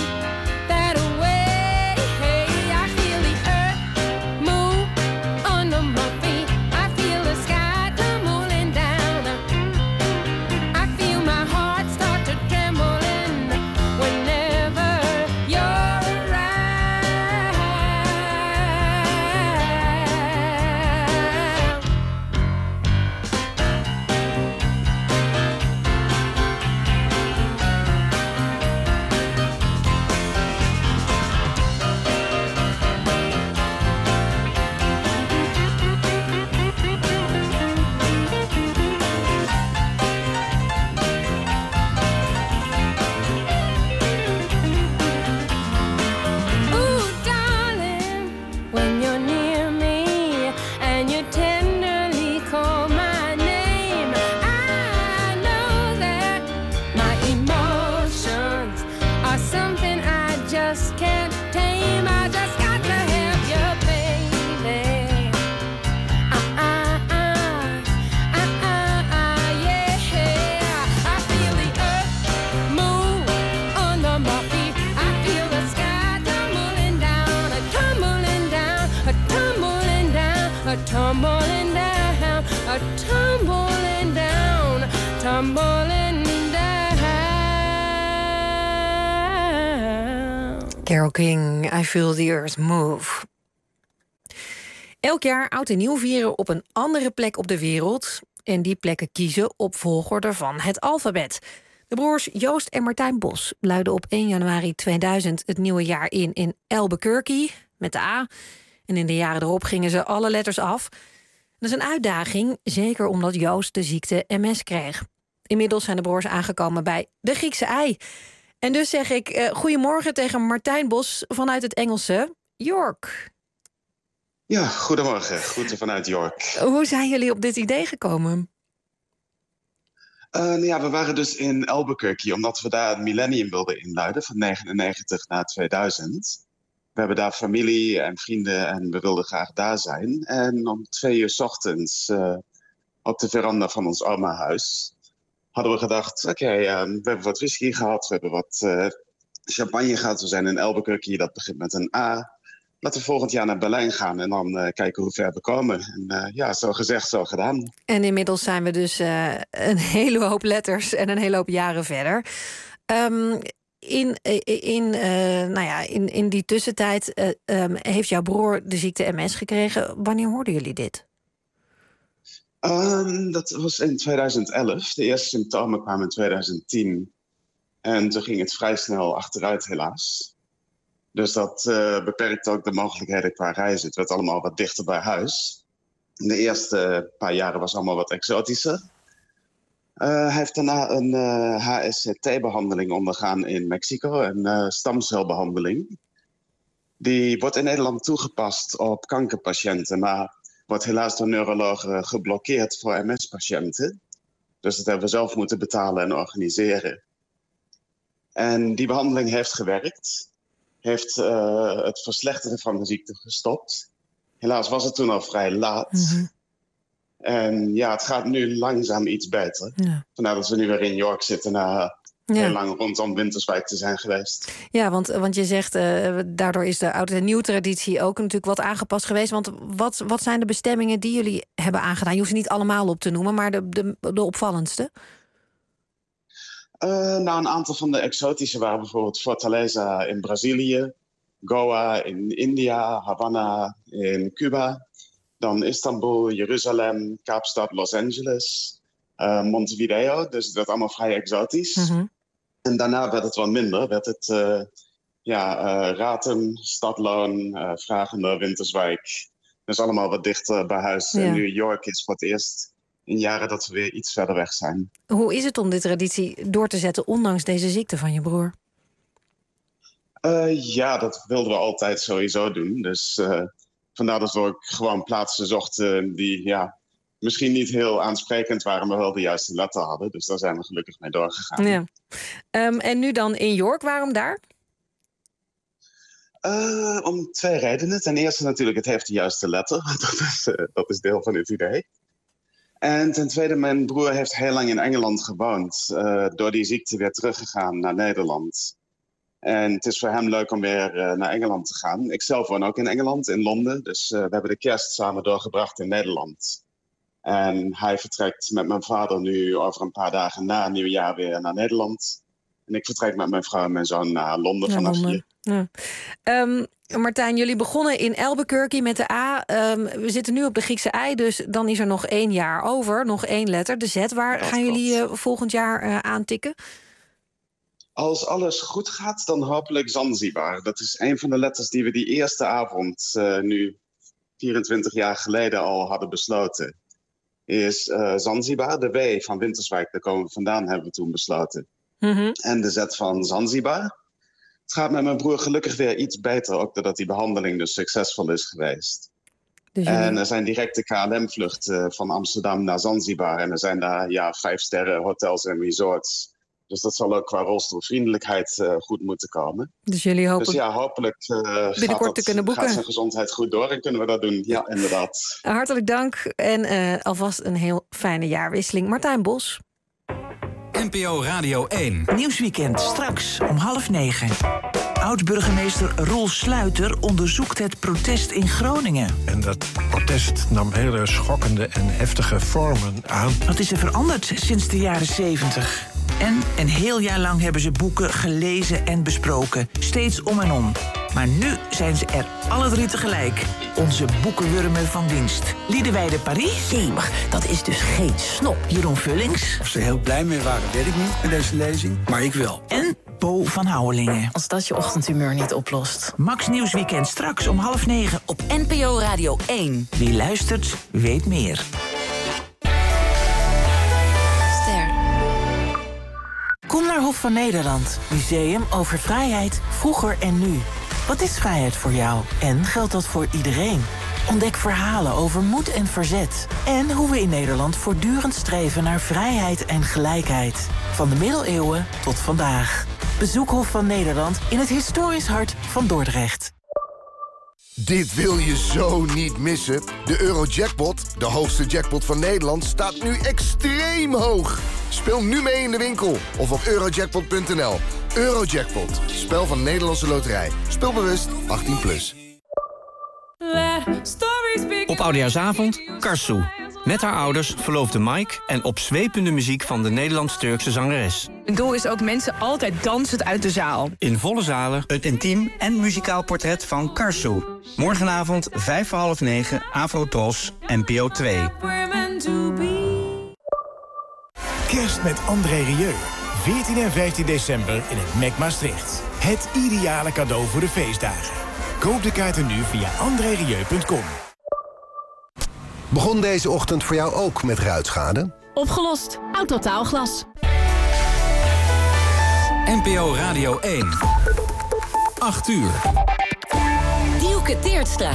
Tumbling down, tumbling down, tumbling down. Carole King, I Feel the Earth Move. Elk jaar oud en nieuw vieren op een andere plek op de wereld. En die plekken kiezen op volgorde van het alfabet. De broers Joost en Martijn Bos luiden op 1 januari 2000 het nieuwe jaar in Albuquerque, met de A. En in de jaren erop gingen ze alle letters af. Dat is een uitdaging, zeker omdat Joost de ziekte MS kreeg. Inmiddels zijn de broers aangekomen bij de Griekse Ei. En dus zeg ik goedemorgen tegen Martijn Bos vanuit het Engelse York. Ja, goedemorgen. Groeten vanuit York. Hoe zijn jullie op dit idee gekomen? We waren dus in Albuquerque, omdat we daar het millennium wilden inluiden van 99 naar 2000. We hebben daar familie en vrienden en we wilden graag daar zijn. En om 2 uur 's ochtends op de veranda van ons oma-huis hadden we gedacht, we hebben wat whisky gehad, we hebben wat champagne gehad. We zijn in Albuquerque, dat begint met een A. Laten we volgend jaar naar Berlijn gaan en dan kijken hoe ver we komen. En zo gezegd, zo gedaan. En inmiddels zijn we dus een hele hoop letters en een hele hoop jaren verder. In die tussentijd heeft jouw broer de ziekte MS gekregen. Wanneer hoorden jullie dit? Dat was in 2011. De eerste symptomen kwamen in 2010. En toen ging het vrij snel achteruit, helaas. Dus dat beperkt ook de mogelijkheden qua reizen. Het werd allemaal wat dichter bij huis. De eerste paar jaren was allemaal wat exotischer. Hij heeft daarna een HSCT-behandeling ondergaan in Mexico, een stamcelbehandeling. Die wordt in Nederland toegepast op kankerpatiënten, maar wordt helaas door neurologen geblokkeerd voor MS-patiënten. Dus dat hebben we zelf moeten betalen en organiseren. En die behandeling heeft gewerkt. Heeft het verslechteren van de ziekte gestopt. Helaas was het toen al vrij laat. Mm-hmm. En het gaat nu langzaam iets beter. Ja. Vandaar dat we nu weer in York zitten na heel lang rondom Winterswijk te zijn geweest. Ja, want je zegt, daardoor is de oude en nieuwe traditie ook natuurlijk wat aangepast geweest. Want wat zijn de bestemmingen die jullie hebben aangedaan? Je hoeft ze niet allemaal op te noemen, maar de opvallendste? Een aantal van de exotische waren bijvoorbeeld Fortaleza in Brazilië, Goa in India, Havana in Cuba, dan Istanbul, Jeruzalem, Kaapstad, Los Angeles, Montevideo. Dus dat werd allemaal vrij exotisch. Mm-hmm. En daarna werd het wat minder. Werd het Ratum, Stadloon, Vragender, Winterswijk. Dus allemaal wat dichter bij huis. Ja. En New York is voor het eerst in jaren dat we weer iets verder weg zijn. Hoe is het om de traditie door te zetten, ondanks deze ziekte van je broer? Dat wilden we altijd sowieso doen. Dus vandaar dat we ook gewoon plaatsen zochten die misschien niet heel aansprekend waren, maar wel de juiste letter hadden. Dus daar zijn we gelukkig mee doorgegaan. Ja. En nu dan in York, waarom daar? Om 2 redenen. Ten eerste natuurlijk, het heeft de juiste letter. Dat is deel van het idee. En ten tweede, mijn broer heeft heel lang in Engeland gewoond. Door die ziekte weer teruggegaan naar Nederland. En het is voor hem leuk om weer naar Engeland te gaan. Ik zelf woon ook in Engeland, in Londen. Dus we hebben de kerst samen doorgebracht in Nederland. En hij vertrekt met mijn vader nu over een paar dagen na nieuwjaar weer naar Nederland. En ik vertrek met mijn vrouw en mijn zoon naar Londen vanaf hier. Ja. Martijn, jullie begonnen in Albuquerque met de A. We zitten nu op de Griekse Ei, dus dan is er nog 1 jaar over. Nog 1 letter, de Z. Waar gaan jullie volgend jaar aantikken? Als alles goed gaat, dan hopelijk Zanzibar. Dat is een van de letters die we die eerste avond, nu 24 jaar geleden al hadden besloten. Is Zanzibar, de W van Winterswijk, daar komen we vandaan, hebben we toen besloten. Mm-hmm. En de Z van Zanzibar. Het gaat met mijn broer gelukkig weer iets beter, ook doordat die behandeling dus succesvol is geweest. Dus en er zijn directe KLM-vluchten van Amsterdam naar Zanzibar. En er zijn daar 5-sterren hotels en resorts. Dus dat zal ook qua rolstoelvriendelijkheid goed moeten komen. Dus jullie hopen dus hopelijk binnenkort te kunnen boeken. Gaat zijn gezondheid goed door en kunnen we dat doen. Ja, inderdaad. Hartelijk dank en alvast een heel fijne jaarwisseling. Martijn Bos. NPO Radio 1. Nieuwsweekend, straks om 8:30. Oud-burgemeester Roel Sluiter onderzoekt het protest in Groningen. En dat protest nam hele schokkende en heftige vormen aan. Wat is er veranderd sinds de jaren 70? En een heel jaar lang hebben ze boeken gelezen en besproken. Steeds om en om. Maar nu zijn ze er alle 3 tegelijk. Onze boekenwurmen van dienst. Liederwijde Paris. Jemig, dat is dus geen snop. Jeroen Vullings. Of ze heel blij mee waren, weet ik niet, met deze lezing. Maar ik wel. En Bo van Houwelingen. Als dat je ochtendhumeur niet oplost. Max Nieuwsweekend straks om 8:30 op NPO Radio 1. Wie luistert, weet meer. Ster. Kom naar Hof van Nederland, museum over vrijheid, vroeger en nu. Wat is vrijheid voor jou en geldt dat voor iedereen? Ontdek verhalen over moed en verzet. En hoe we in Nederland voortdurend streven naar vrijheid en gelijkheid. Van de middeleeuwen tot vandaag. Bezoek Hof van Nederland in het historisch hart van Dordrecht. Dit wil je zo niet missen. De Eurojackpot, de hoogste jackpot van Nederland, staat nu extreem hoog. Speel nu mee in de winkel of op eurojackpot.nl. Eurojackpot, spel van Nederlandse Loterij. Speel bewust 18+. Op Oudejaarsavond, Karsu. Met haar ouders verloofde Mike en opzwepende muziek van de Nederlands-Turkse zangeres. Mijn doel is ook mensen altijd dansend uit de zaal. In volle zalen het intiem en muzikaal portret van Karsu. Morgenavond 9:05, Afro-Tros, NPO 2. Kerst met André Rieu. 14 en 15 december in het MEC Maastricht. Het ideale cadeau voor de feestdagen. Koop de kaarten nu via andrerieu.com. Begon deze ochtend voor jou ook met ruitschade? Opgelost. Autotaalglas. NPO Radio 1. 8 uur. Dielke Teertstra.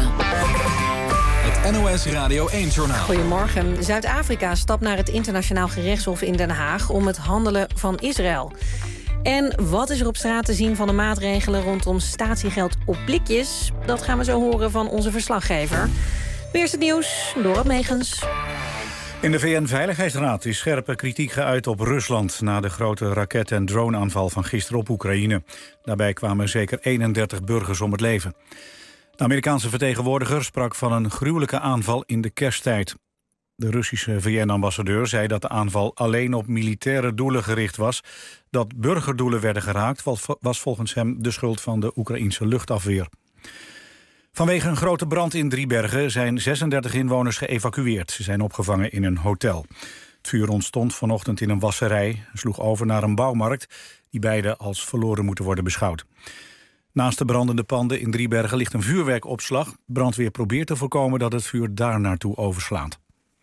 Het NOS Radio 1-journaal. Goedemorgen. Zuid-Afrika stapt naar het internationaal gerechtshof in Den Haag om het handelen van Israël. En wat is er op straat te zien van de maatregelen rondom statiegeld op blikjes? Dat gaan we zo horen van onze verslaggever. Eerst het nieuws, Dorot Megens. In de VN-veiligheidsraad is scherpe kritiek geuit op Rusland na de grote raket- en droneaanval van gisteren op Oekraïne. Daarbij kwamen zeker 31 burgers om het leven. De Amerikaanse vertegenwoordiger sprak van een gruwelijke aanval in de kersttijd. De Russische VN-ambassadeur zei dat de aanval alleen op militaire doelen gericht was. Dat burgerdoelen werden geraakt was volgens hem de schuld van de Oekraïense luchtafweer. Vanwege een grote brand in Driebergen zijn 36 inwoners geëvacueerd. Ze zijn opgevangen in een hotel. Het vuur ontstond vanochtend in een wasserij en sloeg over naar een bouwmarkt, die beide als verloren moeten worden beschouwd. Naast de brandende panden in Driebergen ligt een vuurwerkopslag. Brandweer probeert te voorkomen dat het vuur daar naartoe overslaat.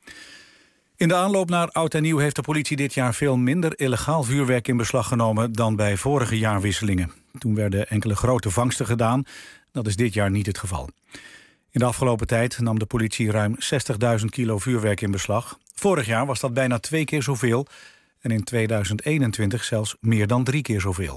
In de aanloop naar Oud en Nieuw heeft de politie dit jaar veel minder illegaal vuurwerk in beslag genomen dan bij vorige jaarwisselingen. Toen werden enkele grote vangsten gedaan. Dat is dit jaar niet het geval. In de afgelopen tijd nam de politie ruim 60.000 kilo vuurwerk in beslag. Vorig jaar was dat bijna 2 keer zoveel. En in 2021 zelfs meer dan 3 keer zoveel.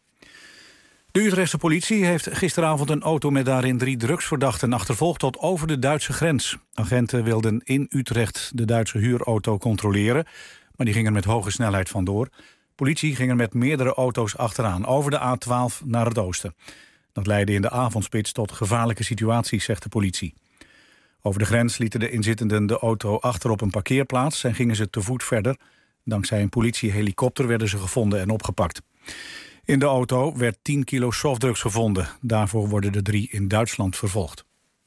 De Utrechtse politie heeft gisteravond een auto met daarin 3 drugsverdachten achtervolgd tot over de Duitse grens. Agenten wilden in Utrecht de Duitse huurauto controleren, maar die gingen met hoge snelheid vandoor. Politie ging er met meerdere auto's achteraan over de A12 naar het oosten. Dat leidde in de avondspits tot gevaarlijke situaties, zegt de politie. Over de grens lieten de inzittenden de auto achter op een parkeerplaats en gingen ze te voet verder. Dankzij een politiehelikopter werden ze gevonden en opgepakt. In de auto werd 10 kilo softdrugs gevonden. Daarvoor worden de 3 in Duitsland vervolgd.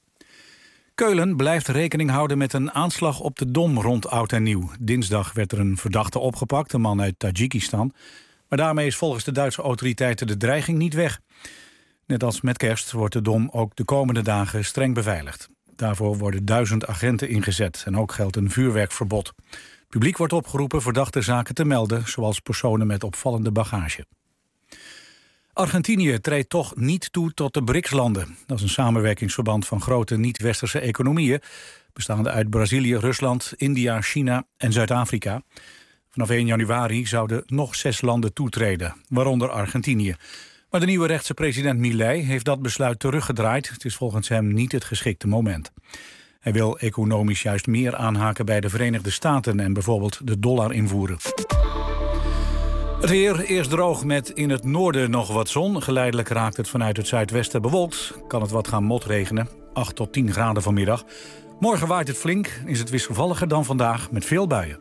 Keulen blijft rekening houden met een aanslag op de Dom rond Oud en Nieuw. Dinsdag werd er een verdachte opgepakt, een man uit Tajikistan. Maar daarmee is volgens de Duitse autoriteiten de dreiging niet weg. Net als met kerst wordt de Dom ook de komende dagen streng beveiligd. Daarvoor worden 1000 agenten ingezet en ook geldt een vuurwerkverbod. Het publiek wordt opgeroepen verdachte zaken te melden, zoals personen met opvallende bagage. Argentinië treedt toch niet toe tot de BRICS-landen. Dat is een samenwerkingsverband van grote niet-westerse economieën, bestaande uit Brazilië, Rusland, India, China en Zuid-Afrika. Vanaf 1 januari zouden nog 6 landen toetreden, waaronder Argentinië. Maar de nieuwe rechtse president Milei heeft dat besluit teruggedraaid. Het is volgens hem niet het geschikte moment. Hij wil economisch juist meer aanhaken bij de Verenigde Staten en bijvoorbeeld de dollar invoeren. Het weer, eerst droog met in het noorden nog wat zon. Geleidelijk raakt het vanuit het zuidwesten bewolkt. Kan het wat gaan motregenen, 8 tot 10 graden vanmiddag. Morgen waait het flink, is het wisselvalliger dan vandaag met veel buien.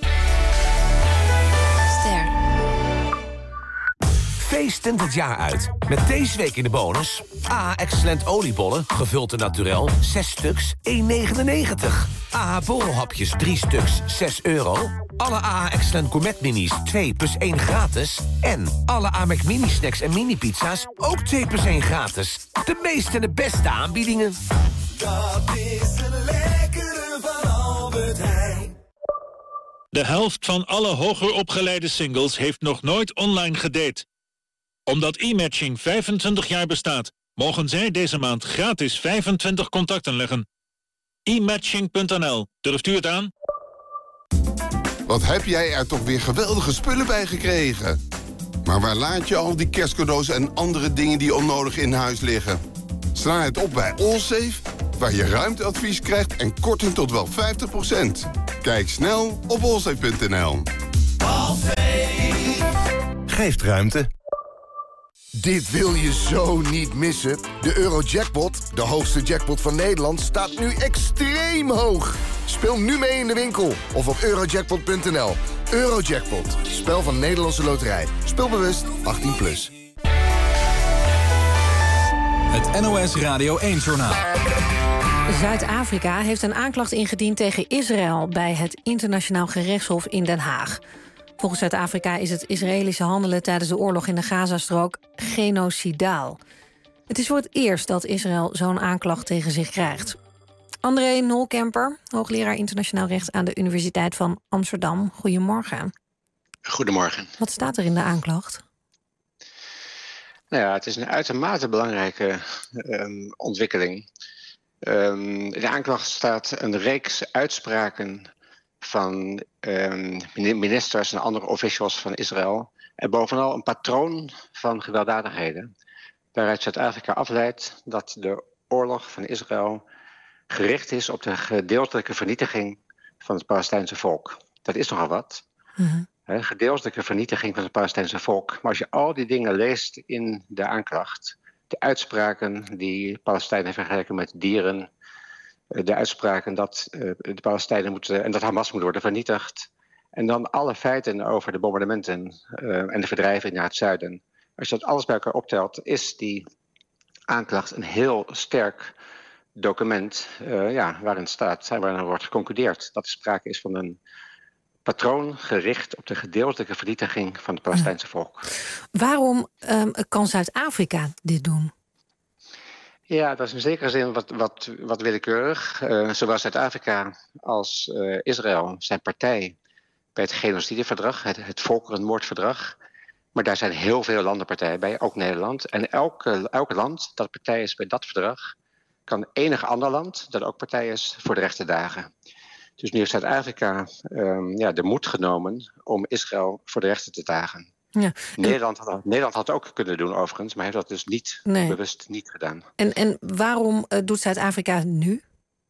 Feestend het jaar uit. Met deze week in de bonus. Excellent oliebollen, gevuld en naturel, 6 stuks, 1,99. borrelhapjes, 3 stuks, €6. Alle Excellent Gourmet Minis, 2 + 1 gratis. En alle Mac Mini Snacks en mini pizza's, ook 2 + 1 gratis. De meeste en de beste aanbiedingen. Dat is het lekkere van Albert Heijn. De helft van alle hoger opgeleide singles heeft nog nooit online gedate. Omdat e-matching 25 jaar bestaat, mogen zij deze maand gratis 25 contacten leggen. e-matching.nl. Durft u het aan? Wat heb jij er toch weer geweldige spullen bij gekregen? Maar waar laat je al die kerstcadeaus en andere dingen die onnodig in huis liggen? Sla het op bij Allsafe, waar je ruimteadvies krijgt en korting tot wel 50%. Kijk snel op allsafe.nl. Geeft ruimte. Dit wil je zo niet missen. De Eurojackpot, de hoogste jackpot van Nederland, staat nu extreem hoog. Speel nu mee in de winkel of op eurojackpot.nl. Eurojackpot, spel van Nederlandse Loterij. Speel bewust, 18+. Het NOS Radio 1-journaal. Zuid-Afrika heeft een aanklacht ingediend tegen Israël bij het Internationaal Gerechtshof in Den Haag. Volgens Zuid-Afrika is het Israëlische handelen tijdens de oorlog in de Gazastrook genocidaal. Het is voor het eerst dat Israël zo'n aanklacht tegen zich krijgt. André Nolkemper, hoogleraar internationaal recht aan de Universiteit van Amsterdam. Goedemorgen. Goedemorgen. Wat staat er in de aanklacht? Nou ja, het is een uitermate belangrijke ontwikkeling. In de aanklacht staat een reeks uitspraken van ministers en andere officials van Israël. En bovenal een patroon van gewelddadigheden. Waaruit Zuid-Afrika afleidt dat de oorlog van Israël gericht is op de gedeeltelijke vernietiging van het Palestijnse volk. Dat is nogal wat. Mm-hmm. Gedeeltelijke vernietiging van het Palestijnse volk. Maar als je al die dingen leest in de aanklacht, de uitspraken die Palestijnen vergelijken met dieren, de uitspraken dat de Palestijnen moeten en dat Hamas moet worden vernietigd, en dan alle feiten over de bombardementen en de verdrijving naar het zuiden. Als je dat alles bij elkaar optelt, is die aanklacht een heel sterk document waarin er wordt geconcludeerd dat er sprake is van een patroon gericht op de gedeeltelijke vernietiging van het Palestijnse volk. Waarom kan Zuid-Afrika dit doen? Ja, dat is in zekere zin wat willekeurig. Zowel Zuid-Afrika als Israël zijn partij bij het genocideverdrag, het volkerenmoordverdrag. Maar daar zijn heel veel landen partij bij, ook Nederland. En elk land dat partij is bij dat verdrag, kan enig ander land dat ook partij is voor de rechte dagen. Dus nu heeft Zuid-Afrika de moed genomen om Israël voor de rechten te dagen. Ja. Nederland had ook kunnen doen overigens, maar heeft dat dus bewust niet gedaan. En waarom doet Zuid-Afrika nu?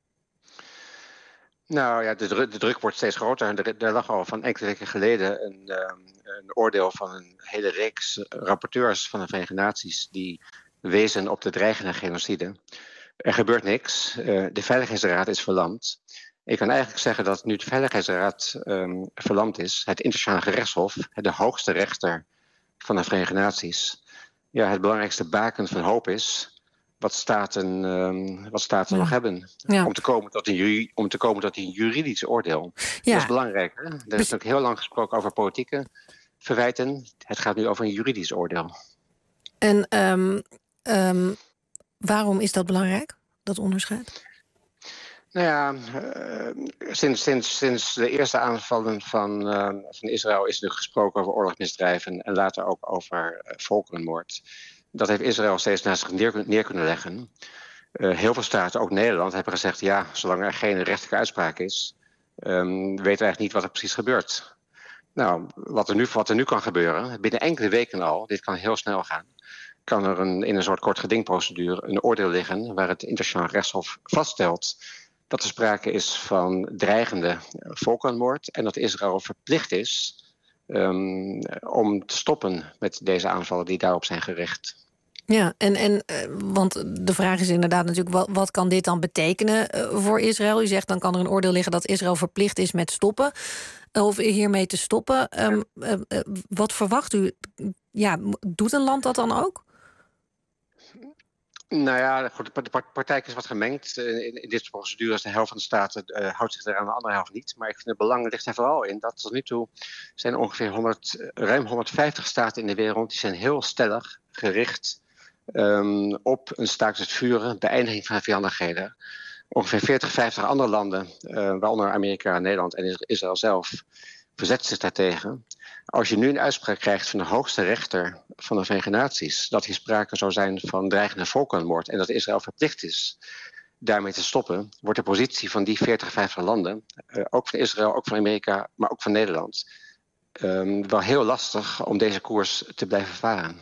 Nou ja, de druk wordt steeds groter. Er lag al van enkele weken geleden een oordeel van een hele reeks rapporteurs van de Verenigde Naties die wezen op de dreigende genocide. Er gebeurt niks. De Veiligheidsraad is verlamd. Ik kan eigenlijk zeggen dat nu de Veiligheidsraad verlamd is, het Internationaal Gerechtshof, de hoogste rechter van de Verenigde Naties, het belangrijkste baken van hoop is wat staten nog hebben. Ja. Om te komen tot een juridisch oordeel. Ja. Dat is belangrijk. Hè? Er is natuurlijk heel lang gesproken over politieke verwijten. Het gaat nu over een juridisch oordeel. En waarom is dat belangrijk, dat onderscheid? Nou ja, sinds de eerste aanvallen van Israël is er gesproken over oorlogsmisdrijven en later ook over volkerenmoord. Dat heeft Israël steeds naast zich neer kunnen leggen. Heel veel staten, ook Nederland, hebben gezegd, ja, zolang er geen rechterlijke uitspraak is, weten we eigenlijk niet wat er precies gebeurt. Nou, wat er nu kan gebeuren, binnen enkele weken al, dit kan heel snel gaan, kan er in een soort kort gedingprocedure een oordeel liggen waar het Internationaal Rechtshof vaststelt dat er sprake is van dreigende volkerenmoord en dat Israël verplicht is om te stoppen met deze aanvallen die daarop zijn gericht. Ja, want de vraag is inderdaad natuurlijk, wat kan dit dan betekenen voor Israël? U zegt, dan kan er een oordeel liggen dat Israël verplicht is met stoppen, of hiermee te stoppen. Wat verwacht u? Ja, doet een land dat dan ook? Nou ja, goed, de praktijk is wat gemengd. In dit soort procedures de helft van de staten houdt zich eraan, de andere helft niet. Maar ik vind het belang ligt er vooral in dat tot nu toe zijn ongeveer ruim 150 staten in de wereld die zijn heel stellig gericht op een staakt het vuren, beëindiging van vijandigheden. Ongeveer 40, 50 andere landen, waaronder Amerika, Nederland en Israël zelf, verzet zich daartegen. Als je nu een uitspraak krijgt van de hoogste rechter van de Verenigde Naties, dat hier sprake zou zijn van dreigende volkerenmoord en dat Israël verplicht is daarmee te stoppen, wordt de positie van die 40, 50 landen, ook van Israël, ook van Amerika, maar ook van Nederland, wel heel lastig om deze koers te blijven varen.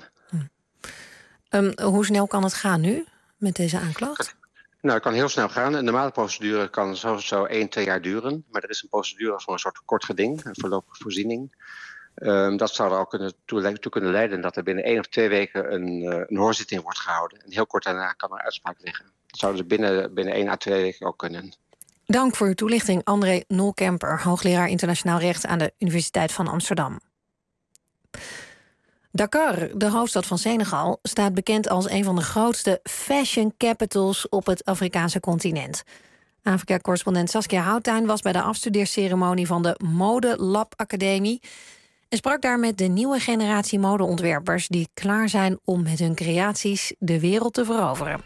Hoe snel kan het gaan nu met deze aanklacht? Nou, het kan heel snel gaan. Een normale procedure kan zo 1-2 jaar duren. Maar er is een procedure voor een soort kort geding, een voorlopige voorziening. Dat zou er ook toe kunnen leiden dat er binnen 1 of 2 weken een hoorzitting wordt gehouden. En heel kort daarna kan er uitspraak liggen. Dat zouden ze binnen 1 à 2 weken ook kunnen. Dank voor uw toelichting, André Nolkemper, hoogleraar internationaal recht aan de Universiteit van Amsterdam. Dakar, de hoofdstad van Senegal, staat bekend als een van de grootste fashion capitals op het Afrikaanse continent. Afrika-correspondent Saskia Houttuin was bij de afstudeerceremonie van de Mode Lab Academie en sprak daar met de nieuwe generatie modeontwerpers die klaar zijn om met hun creaties de wereld te veroveren.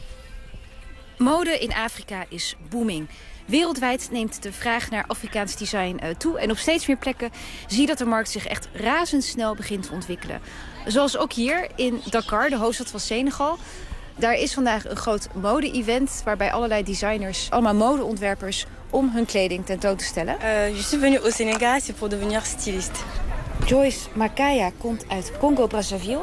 Mode in Afrika is booming. Wereldwijd neemt de vraag naar Afrikaans design toe. En op steeds meer plekken zie je dat de markt zich echt razendsnel begint te ontwikkelen. Zoals ook hier in Dakar, de hoofdstad van Senegal. Daar is vandaag een groot mode-event waarbij allerlei designers, allemaal modeontwerpers, om hun kleding tentoon te stellen. Je suis venue au Sénégal pour devenir styliste. Joyce Makaya komt uit Congo-Brazzaville.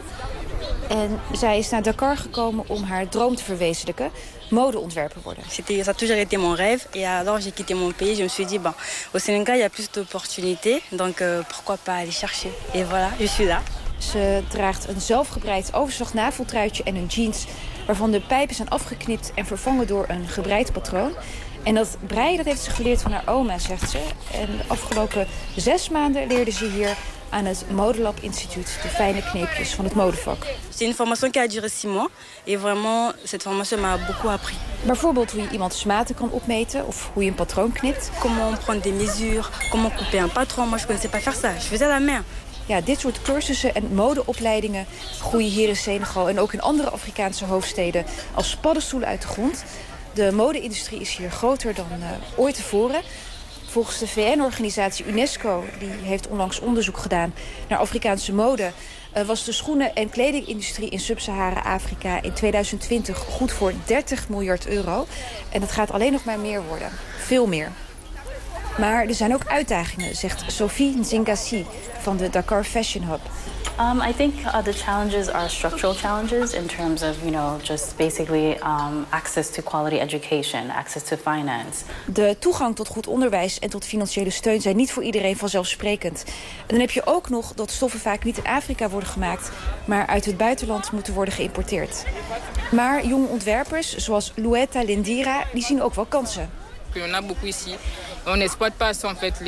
En zij is naar Dakar gekomen om haar droom te verwezenlijken. Modeontwerper worden. Ça a toujours été mon rêve. Et alors j'ai quitté mon pays. Je me suis dit, au Sénégal, il y a plus d'opportunités. Donc pourquoi pas aller chercher. Et voilà, je suis là. Ze draagt een zelfgebreid overzag naveltruitje en een jeans waarvan de pijpen zijn afgeknipt en vervangen door een gebreid patroon. En dat breien dat heeft ze geleerd van haar oma, zegt ze. En de afgelopen 6 maanden leerde ze hier aan het Modelab Instituut de fijne kneepjes van het modevak. C'est une formation qui a duré 6 mois. Et vraiment, cette formation m'a beaucoup appris. Bijvoorbeeld hoe je iemands maten kan opmeten of hoe je een patroon knipt. Comment prendre des mesures, comment couper un patron. Moi, je connaissais pas faire ça. Je faisais à la main. Ja, dit soort cursussen en modeopleidingen groeien hier in Senegal en ook in andere Afrikaanse hoofdsteden als paddenstoelen uit de grond. De mode-industrie is hier groter dan ooit tevoren. Volgens de VN-organisatie UNESCO, die heeft onlangs onderzoek gedaan naar Afrikaanse mode, was de schoenen- en kledingindustrie in Sub-Sahara-Afrika in 2020 goed voor 30 miljard euro. En dat gaat alleen nog maar meer worden. Veel meer. Maar er zijn ook uitdagingen, zegt Sophie Nzingassi van de Dakar Fashion Hub. I think the challenges are structural challenges in terms of, just basically access to quality education, access to finance. De toegang tot goed onderwijs en tot financiële steun zijn niet voor iedereen vanzelfsprekend. En dan heb je ook nog dat stoffen vaak niet in Afrika worden gemaakt, maar uit het buitenland moeten worden geïmporteerd. Maar jonge ontwerpers, zoals Louetta Lindira, die zien ook wel kansen. On a beaucoup ici. On n'exploite pas en fait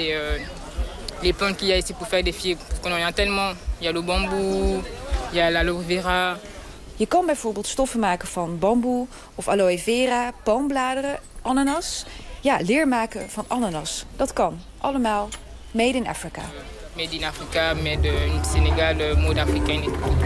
les plantes qu'il y a ici pour faire des fibres. Parce qu'on en a tellement. Il y a le bambou, il y a l'aloe vera. Je kan bijvoorbeeld stoffen maken van bamboe of aloe vera, palmbladeren, ananas. Ja, leer maken van ananas. Dat kan. Allemaal made in Africa. Made in Africa, made in Senegal, mode africain.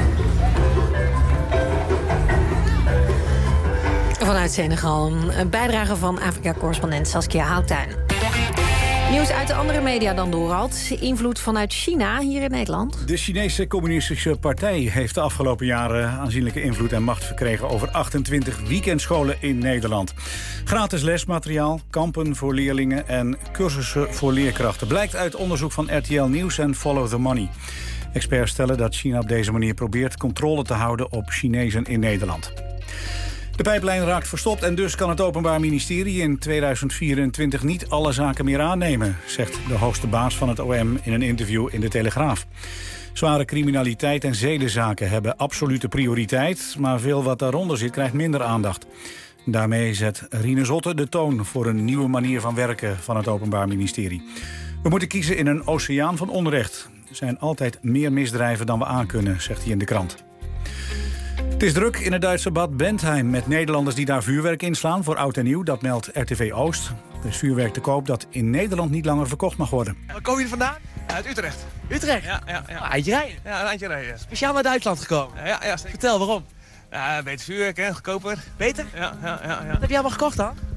Vanuit Senegal, een bijdrage van Afrika-correspondent Saskia Houttuin. Nieuws uit de andere media dan, Dorald. Invloed vanuit China hier in Nederland. De Chinese Communistische Partij heeft de afgelopen jaren aanzienlijke invloed en macht verkregen over 28 weekendscholen in Nederland. Gratis lesmateriaal, kampen voor leerlingen en cursussen voor leerkrachten. Blijkt uit onderzoek van RTL Nieuws en Follow the Money. Experts stellen dat China op deze manier probeert controle te houden op Chinezen in Nederland. De pijplijn raakt verstopt en dus kan het Openbaar Ministerie in 2024 niet alle zaken meer aannemen, zegt de hoogste baas van het OM in een interview in de Telegraaf. Zware criminaliteit en zedenzaken hebben absolute prioriteit, maar veel wat daaronder zit krijgt minder aandacht. Daarmee zet Rine Zotte de toon voor een nieuwe manier van werken van het Openbaar Ministerie. We moeten kiezen in een oceaan van onrecht. Er zijn altijd meer misdrijven dan we aankunnen, zegt hij in de krant. Het is druk in het Duitse Bad Bentheim met Nederlanders die daar vuurwerk inslaan voor oud en nieuw. Dat meldt RTV Oost. Er is vuurwerk te koop dat in Nederland niet langer verkocht mag worden. Waar kom je er vandaan? Uit Utrecht. Utrecht? Ja. Eindje rijden? Ja, een eindje rijden. Speciaal naar Duitsland gekomen? Ja. Vertel, waarom? Ja, beter vuurwerk, hè, goedkoper. Beter? Ja. Wat heb je allemaal gekocht dan?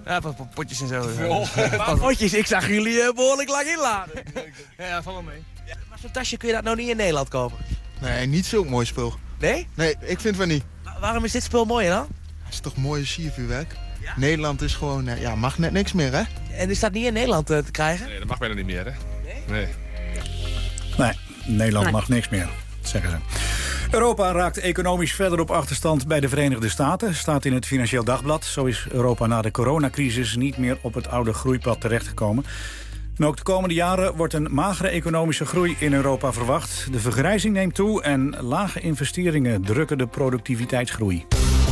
Ja, potjes en zo. Potjes, ik zag jullie behoorlijk lang inladen. Ja, val wel mee. Ja, maar zo'n tasje kun je dat nou niet in Nederland kopen? Nee, niet zulk mooi spul. Nee? Nee, ik vind van niet. Waarom is dit spul mooier dan? Het is toch mooi siervuurwerk? Ja? Nederland is gewoon, mag net niks meer, hè? En is dat niet in Nederland te krijgen? Nee, dat mag bijna niet meer, hè? Nee. Nee, Nederland mag niks meer, zeggen ze. Europa raakt economisch verder op achterstand bij de Verenigde Staten, staat in het Financieel Dagblad. Zo is Europa na de coronacrisis niet meer op het oude groeipad terechtgekomen. En ook de komende jaren wordt een magere economische groei in Europa verwacht. De vergrijzing neemt toe en lage investeringen drukken de productiviteitsgroei.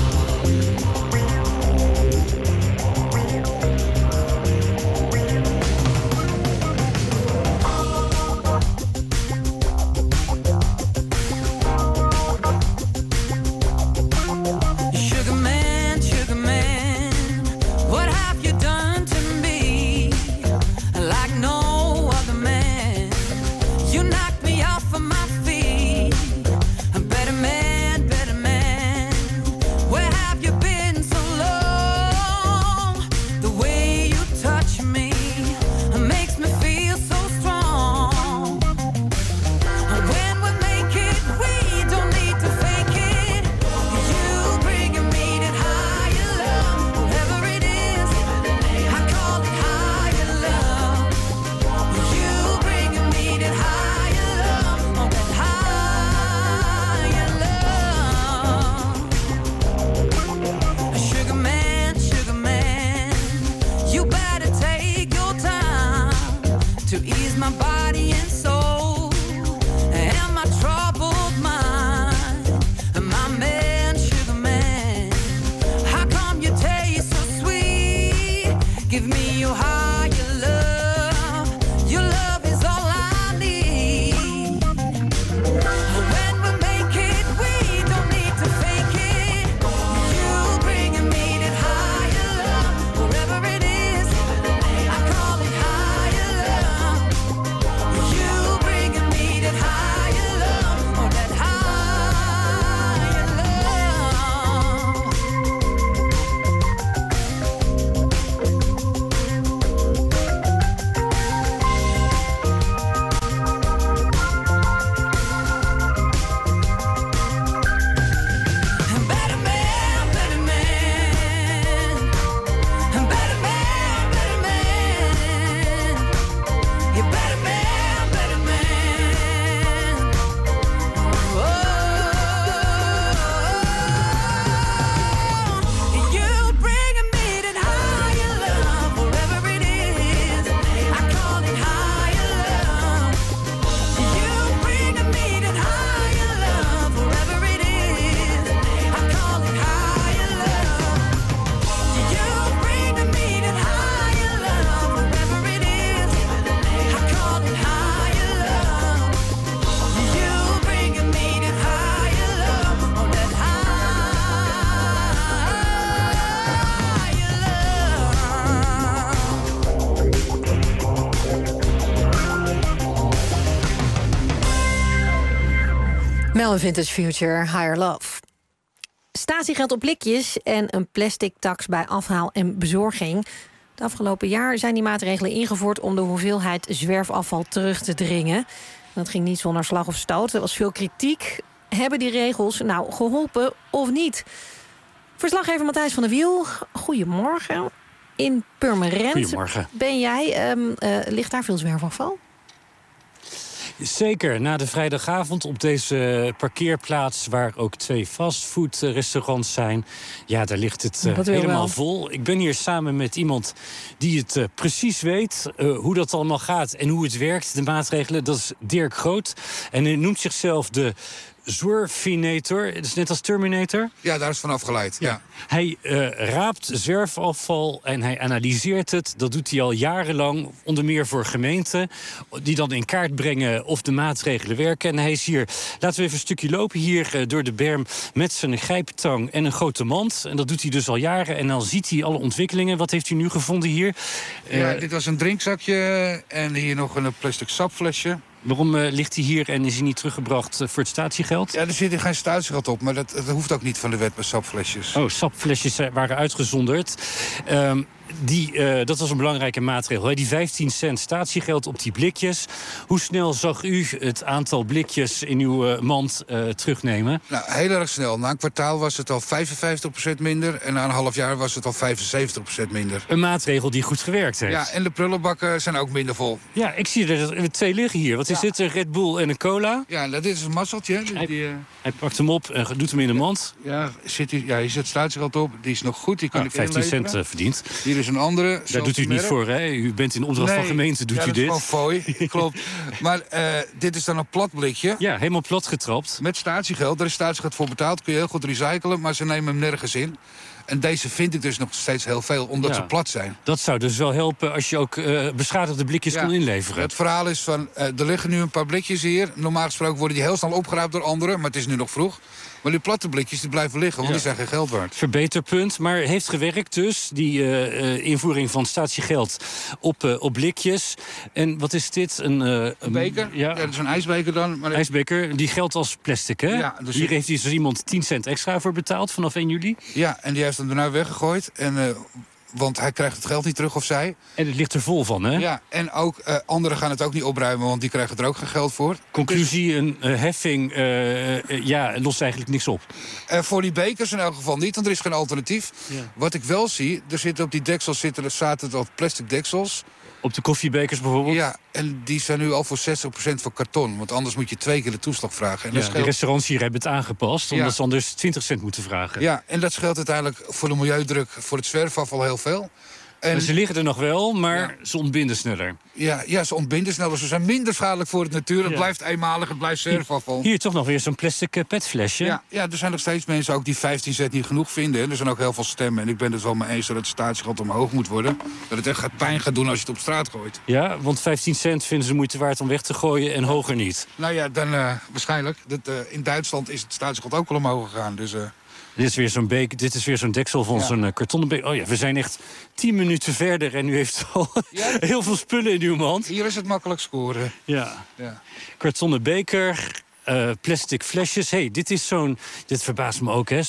Melvin Vintage Future, Higher Love. Statiegeld op blikjes en een plastic tax bij afhaal en bezorging. Het afgelopen jaar zijn die maatregelen ingevoerd om de hoeveelheid zwerfafval terug te dringen. Dat ging niet zonder slag of stoot. Er was veel kritiek. Hebben die regels nou geholpen of niet? Verslaggever Matthijs van der Wiel, goedemorgen. In Purmerend Goedemorgen. Ben jij. Ligt daar veel zwerfafval? Zeker, na de vrijdagavond op deze parkeerplaats waar ook 2 fastfoodrestaurants zijn. Ja, daar ligt het helemaal vol. Ik ben hier samen met iemand die het precies weet, hoe dat allemaal gaat en hoe het werkt, de maatregelen. Dat is Dirk Groot. En hij noemt zichzelf de Zwerfinator. Het is net als Terminator. Ja, daar is van afgeleid. Ja. Hij raapt zwerfafval en hij analyseert het. Dat doet hij al jarenlang, onder meer voor gemeenten, die dan in kaart brengen of de maatregelen werken. En hij is hier, laten we even een stukje lopen hier door de berm met zijn grijptang en een grote mand. En dat doet hij dus al jaren. En dan ziet hij alle ontwikkelingen. Wat heeft u nu gevonden hier? Ja, dit was een drinkzakje en hier nog een plastic sapflesje. Waarom ligt hij hier en is hij niet teruggebracht voor het statiegeld? Ja, er zit hier geen statiegeld op, maar dat hoeft ook niet van de wet bij sapflesjes. Oh, sapflesjes waren uitgezonderd. dat was een belangrijke maatregel. Hè? Die 15 cent statiegeld op die blikjes. Hoe snel zag u het aantal blikjes in uw mand terugnemen? Nou, heel erg snel. Na een kwartaal was het al 55% minder. En na een half jaar was het al 75% minder. Een maatregel die goed gewerkt heeft. Ja, en de prullenbakken zijn ook minder vol. Ja, ik zie er 2 liggen hier. Wat is dit? Een Red Bull en een cola? Ja, dit is een mazzeltje. Hij pakt hem op en doet hem in de mand. Ja, hier zit statiegeld op. Die is nog goed. Die kan ik 15 cent verdiend. Hier is een andere. Daar doet u het niet voor, hè? U bent in opdracht van gemeente, doet u dit. Dat is gewoon fooi, klopt. Maar dit is dan een plat blikje. Ja, helemaal plat getrapt. Met statiegeld. Daar is statiegeld voor betaald. Kun je heel goed recyclen, maar ze nemen hem nergens in. En deze vind ik dus nog steeds heel veel, omdat ze plat zijn. Dat zou dus wel helpen als je ook beschadigde blikjes kon inleveren. Het verhaal is van, er liggen nu een paar blikjes hier. Normaal gesproken worden die heel snel opgeraapt door anderen, maar het is nu nog vroeg. Maar die platte blikjes die blijven liggen, want die zijn geen geld waard. Verbeterpunt, maar heeft gewerkt dus, die invoering van statiegeld op blikjes. En wat is dit? Een beker? Ja, dat is een ijsbeker dan. Maar ijsbeker, die geldt als plastic, hè? Ja, dus hier heeft dus iemand 10 cent extra voor betaald vanaf 1 juli. Ja, en die heeft hem daarna weggegooid. Want hij krijgt het geld niet terug of zij. En het ligt er vol van, hè? Ja, en ook anderen gaan het ook niet opruimen, want die krijgen er ook geen geld voor. Conclusie, een heffing lost eigenlijk niks op. Voor die bekers in elk geval niet, want er is geen alternatief. Ja. Wat ik wel zie, er zitten op die deksels zaten al plastic deksels. Op de koffiebekers bijvoorbeeld? Ja, en die zijn nu al voor 60% van karton. Want anders moet je 2 keer de toeslag vragen. En de restaurants hier hebben het aangepast, omdat ze anders 20 cent moeten vragen. Ja, en dat scheelt uiteindelijk voor de milieudruk, voor het zwerfafval heel veel. En ze liggen er nog wel, maar ze ontbinden sneller. Ja, ze ontbinden sneller. Ze zijn minder schadelijk voor de natuur. Het blijft eenmalig, het blijft zwerfafval. Hier toch nog weer zo'n plastic petflesje. Ja, er zijn nog steeds mensen ook die 15 cent niet genoeg vinden. Er zijn ook heel veel stemmen. En ik ben het wel mee eens dat het statiegeld omhoog moet worden. Dat het echt pijn gaat doen als je het op straat gooit. Ja, want 15 cent vinden ze moeite waard om weg te gooien en hoger niet. Nou ja, dan waarschijnlijk. In Duitsland is het statiegeld ook al omhoog gegaan. Dus... Dit is weer zo'n deksel van zo'n kartonnen beker. Oh ja, we zijn echt 10 minuten verder en u heeft al heel veel spullen in uw hand. Hier is het makkelijk scoren. Ja. Kartonnen beker, plastic flesjes. Dit verbaast me ook, hè?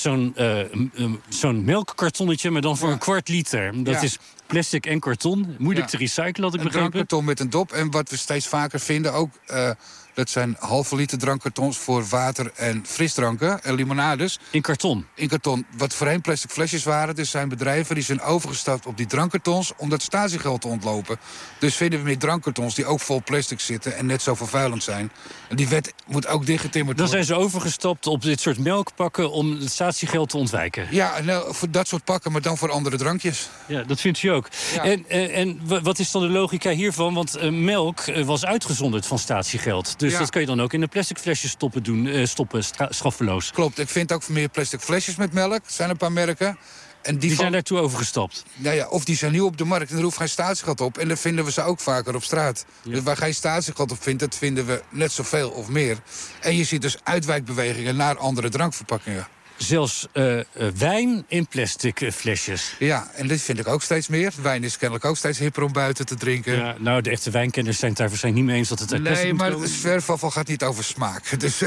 Zo'n melkkartonnetje, maar dan voor 1/4 liter. Dat is plastic en karton. Moeilijk te recyclen, had ik begrepen. Een drankkarton met een dop. En wat we steeds vaker vinden ook... dat zijn halve liter drankkartons voor water en frisdranken en limonades. In karton? In karton. Wat voorheen plastic flesjes waren. Dus zijn bedrijven die zijn overgestapt op die drankkartons om dat statiegeld te ontlopen. Dus vinden we meer drankkartons die ook vol plastic zitten en net zo vervuilend zijn. En die wet moet ook dichtgetimmerd worden. Dan zijn ze overgestapt op dit soort melkpakken om het statiegeld te ontwijken? Ja, nou, voor dat soort pakken, maar dan voor andere drankjes. Ja, dat vindt u ook. Ja. En wat is dan de logica hiervan? Want melk was uitgezonderd van statiegeld. Dus dat kun je dan ook in de plastic flesjes stoppen, straffeloos. Klopt, ik vind ook meer plastic flesjes met melk. Er zijn een paar merken. En die zijn daartoe overgestapt? Nou ja, of die zijn nieuw op de markt en er hoeft geen statiegeld op. En dan vinden we ze ook vaker op straat. Ja. Dus waar geen statiegeld op vindt, dat vinden we net zoveel of meer. En je ziet dus uitwijkbewegingen naar andere drankverpakkingen. Zelfs wijn in plastic flesjes. Ja, en dit vind ik ook steeds meer. Wijn is kennelijk ook steeds hipper om buiten te drinken. Ja, nou, de echte wijnkenners zijn het daar waarschijnlijk niet mee eens dat het uit plastic moet komen. Nee, maar het zwerfafval gaat niet over smaak. Dus.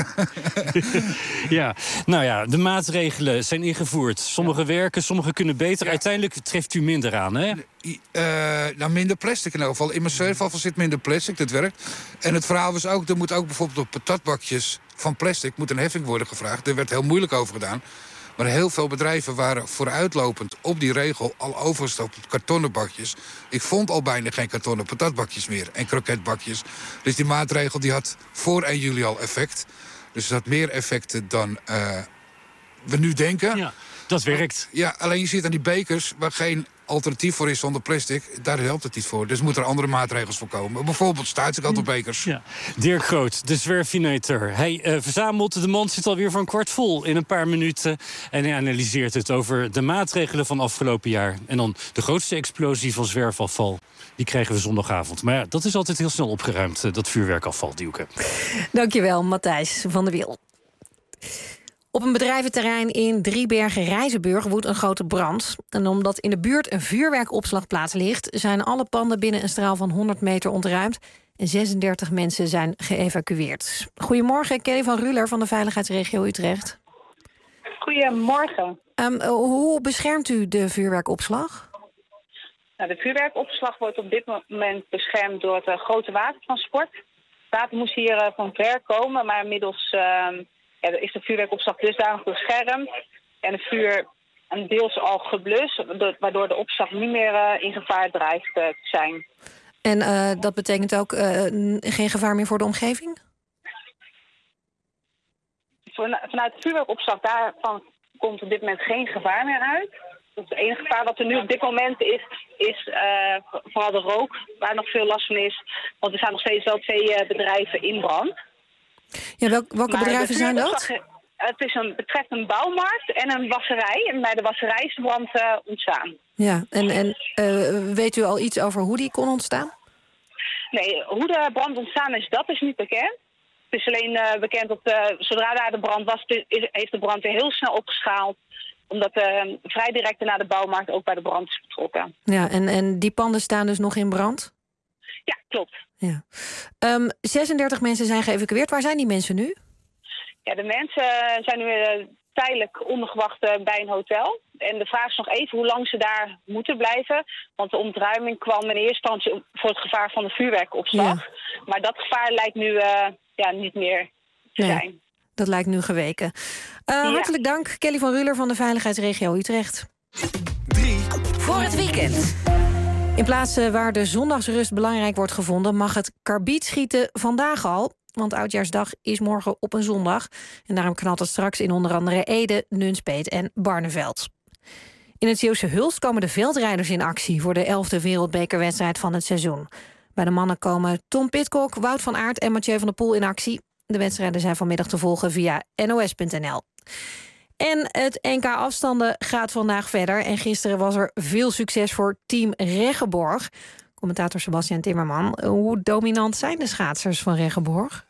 Ja, nou ja, de maatregelen zijn ingevoerd. Sommige werken, sommige kunnen beter. Uiteindelijk treft u minder aan, hè? Nou, minder plastic in elk geval. In mijn zwerfafval zit minder plastic, dat werkt. En het verhaal was ook, er moet ook bijvoorbeeld op patatbakjes van plastic moet een heffing worden gevraagd. Er werd heel moeilijk over gedaan. Maar heel veel bedrijven waren vooruitlopend op die regel al overgestapt op kartonnen bakjes. Ik vond al bijna geen kartonnen patatbakjes meer en kroketbakjes. Dus die maatregel die had voor 1 juli al effect. Dus het had meer effecten dan we nu denken. Ja, dat werkt. Ja, alleen je ziet aan die bekers waar geen alternatief voor is zonder plastic, daar helpt het niet voor. Dus moeten er andere maatregels voor komen. Bijvoorbeeld statiegeld op bekers. Ja. Dirk Groot, de zwerfinator. Hij verzamelt, de mand zit alweer voor 1/4 vol in een paar minuten. En hij analyseert het over de maatregelen van afgelopen jaar. En dan de grootste explosie van zwerfafval. Die krijgen we zondagavond. Maar ja, dat is altijd heel snel opgeruimd, dat vuurwerkafval, Dieuke. Dankjewel, Matthijs van der Wiel. Op een bedrijventerrein in Driebergen-Rijzenburg woedt een grote brand. En omdat in de buurt een vuurwerkopslagplaats ligt, zijn alle panden binnen een straal van 100 meter ontruimd. En 36 mensen zijn geëvacueerd. Goedemorgen, Kelly van Ruler van de Veiligheidsregio Utrecht. Goedemorgen. Hoe beschermt u de vuurwerkopslag? De vuurwerkopslag wordt op dit moment beschermd door het grote watertransport. Het water moest hier van ver komen, maar inmiddels is de vuurwerkopslag dusdanig beschermd. En het vuur deels al geblust, waardoor de opslag niet meer in gevaar dreigt te zijn. En dat betekent ook geen gevaar meer voor de omgeving? Vanuit de vuurwerkopslag, daarvan komt op dit moment geen gevaar meer uit. Dus het enige gevaar wat er nu op dit moment is vooral de rook, waar nog veel last van is. Want er staan nog steeds wel 2 bedrijven in brand. Ja, welke bedrijven zijn dat? Het betreft een bouwmarkt en een wasserij. En bij de wasserij is de brand ontstaan. Ja, en weet u al iets over hoe die kon ontstaan? Nee, hoe de brand ontstaan is, dat is niet bekend. Het is alleen bekend dat zodra daar de brand was, heeft de brand weer heel snel opgeschaald. Omdat vrij direct na de bouwmarkt ook bij de brand is betrokken. Ja, en die panden staan dus nog in brand? Ja, klopt. Ja. 36 mensen zijn geëvacueerd. Waar zijn die mensen nu? Ja, de mensen zijn nu tijdelijk ondergebracht bij een hotel. En de vraag is nog even hoe lang ze daar moeten blijven. Want de ontruiming kwam in eerste instantie voor het gevaar van de vuurwerkopslag. Ja. Maar dat gevaar lijkt nu niet meer te zijn. Dat lijkt nu geweken. Hartelijk dank, Kelly van Ruler van de Veiligheidsregio Utrecht. 3 voor het weekend. In plaatsen waar de zondagsrust belangrijk wordt gevonden, mag het karbietschieten vandaag al. Want Oudjaarsdag is morgen op een zondag. En daarom knalt het straks in onder andere Ede, Nunspeet en Barneveld. In het Zeeuwse Hulst komen de veldrijders in actie voor de 11e wereldbekerwedstrijd van het seizoen. Bij de mannen komen Tom Pidcock, Wout van Aert en Mathieu van der Poel in actie. De wedstrijden zijn vanmiddag te volgen via nos.nl. En het NK afstanden gaat vandaag verder. En gisteren was er veel succes voor team Reggeborg. Commentator Sebastian Timmerman. Hoe dominant zijn de schaatsers van Reggeborg?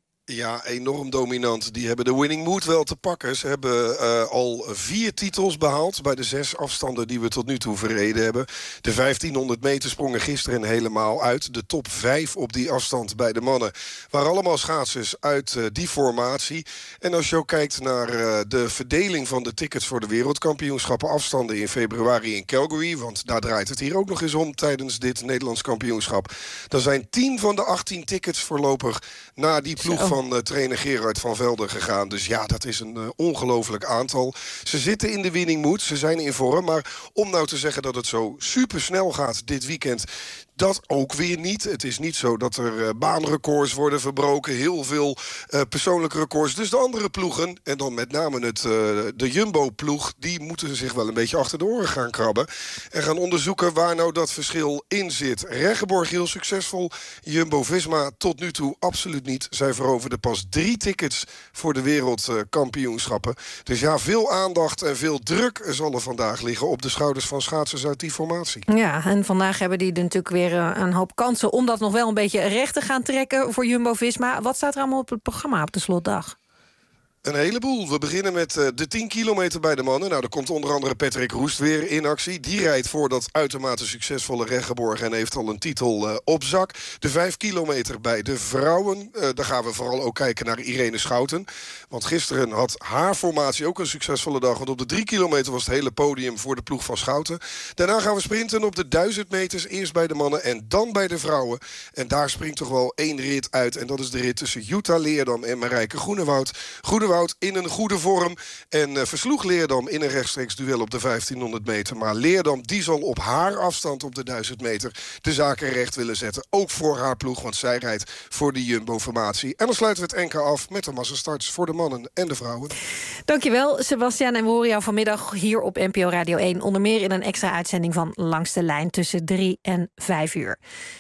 Ja, enorm dominant. Die hebben de winning mood wel te pakken. Ze hebben al 4 titels behaald bij de 6 afstanden die we tot nu toe verreden hebben. De 1500 meter sprongen gisteren helemaal uit. De top 5 op die afstand bij de mannen waren allemaal schaatsers uit die formatie. En als je ook kijkt naar de verdeling van de tickets voor de wereldkampioenschappen afstanden in februari in Calgary, want daar draait het hier ook nog eens om tijdens dit Nederlands kampioenschap. Dan zijn 10 van de 18 tickets voorlopig naar die ploeg van trainer Gerard van Velden gegaan. Dus ja, dat is een ongelooflijk aantal. Ze zitten in de winning mood, ze zijn in vorm. Maar om nou te zeggen dat het zo supersnel gaat dit weekend, dat ook weer niet. Het is niet zo dat er baanrecords worden verbroken. Heel veel persoonlijke records. Dus de andere ploegen, en dan met name de Jumbo-ploeg, die moeten zich wel een beetje achter de oren gaan krabben. En gaan onderzoeken waar nou dat verschil in zit. Reggeborg heel succesvol. Jumbo-Visma tot nu toe absoluut niet. Zij veroverden pas 3 tickets voor de wereldkampioenschappen. Dus ja, veel aandacht en veel druk zal er vandaag liggen op de schouders van schaatsers uit die formatie. Ja, en vandaag hebben die natuurlijk weer een hoop kansen om dat nog wel een beetje recht te gaan trekken voor Jumbo-Visma. Wat staat er allemaal op het programma op de slotdag? Een heleboel. We beginnen met de 10 kilometer bij de mannen. Nou, daar komt onder andere Patrick Roest weer in actie. Die rijdt voor dat uitermate succesvolle Reggeborg en heeft al een titel op zak. De 5 kilometer bij de vrouwen. Daar gaan we vooral ook kijken naar Irene Schouten. Want gisteren had haar formatie ook een succesvolle dag. Want op de 3 kilometer was het hele podium voor de ploeg van Schouten. Daarna gaan we sprinten op de 1000 meters. Eerst bij de mannen en dan bij de vrouwen. En daar springt toch wel 1 rit uit. En dat is de rit tussen Jutta Leerdam en Marijke Groenewoud. Groenewoud in een goede vorm en versloeg Leerdam in een rechtstreeks duel op de 1500 meter. Maar Leerdam die zal op haar afstand op de 1000 meter de zaken recht willen zetten. Ook voor haar ploeg, want zij rijdt voor de Jumbo-formatie. En dan sluiten we het NK af met de massastarts voor de mannen en de vrouwen. Dankjewel, Sebastian. En we horen jou vanmiddag hier op NPO Radio 1. Onder meer in een extra uitzending van Langs de Lijn tussen 3 en 5 uur.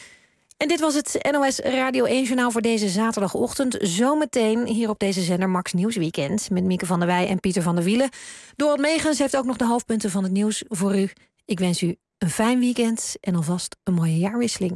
En dit was het NOS Radio 1-journaal voor deze zaterdagochtend. Zometeen hier op deze zender Max Nieuwsweekend met Mieke van der Wij en Pieter van der Wielen. Dorot Megens heeft ook nog de hoofdpunten van het nieuws voor u. Ik wens u een fijn weekend en alvast een mooie jaarwisseling.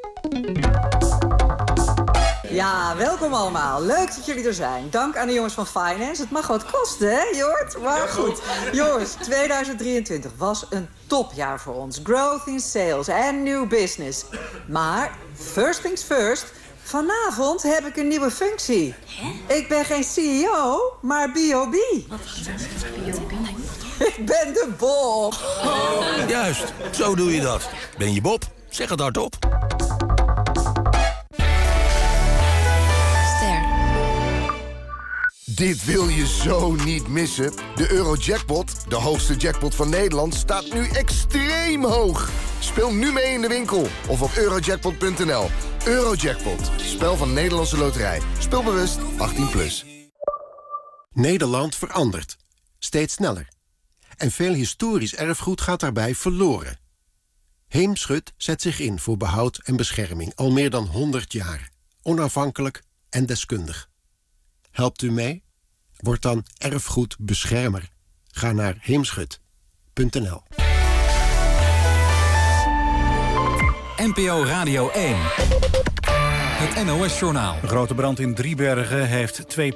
Ja, welkom allemaal. Leuk dat jullie er zijn. Dank aan de jongens van Finance. Het mag wat kosten, hè, Jort? Maar goed. Jongens, 2023 was een topjaar voor ons. Growth in sales en new business. Maar, first things first, vanavond heb ik een nieuwe functie. Hè? Ik ben geen CEO, maar B.O.B. Wat is dat? B.O.B? Ik ben de Bob. Juist, zo doe je dat. Ben je Bob? Zeg het hardop. Dit wil je zo niet missen. De Eurojackpot, de hoogste jackpot van Nederland, staat nu extreem hoog. Speel nu mee in de winkel of op eurojackpot.nl. Eurojackpot, spel van Nederlandse Loterij. Speel bewust, 18+. Nederland verandert. Steeds sneller. En veel historisch erfgoed gaat daarbij verloren. Heemschut zet zich in voor behoud en bescherming al meer dan 100 jaar. Onafhankelijk en deskundig. Helpt u mee? Word dan erfgoedbeschermer. Ga naar heemschut.nl. NPO Radio 1. Het NOS-journaal. Een grote brand in Driebergen heeft 2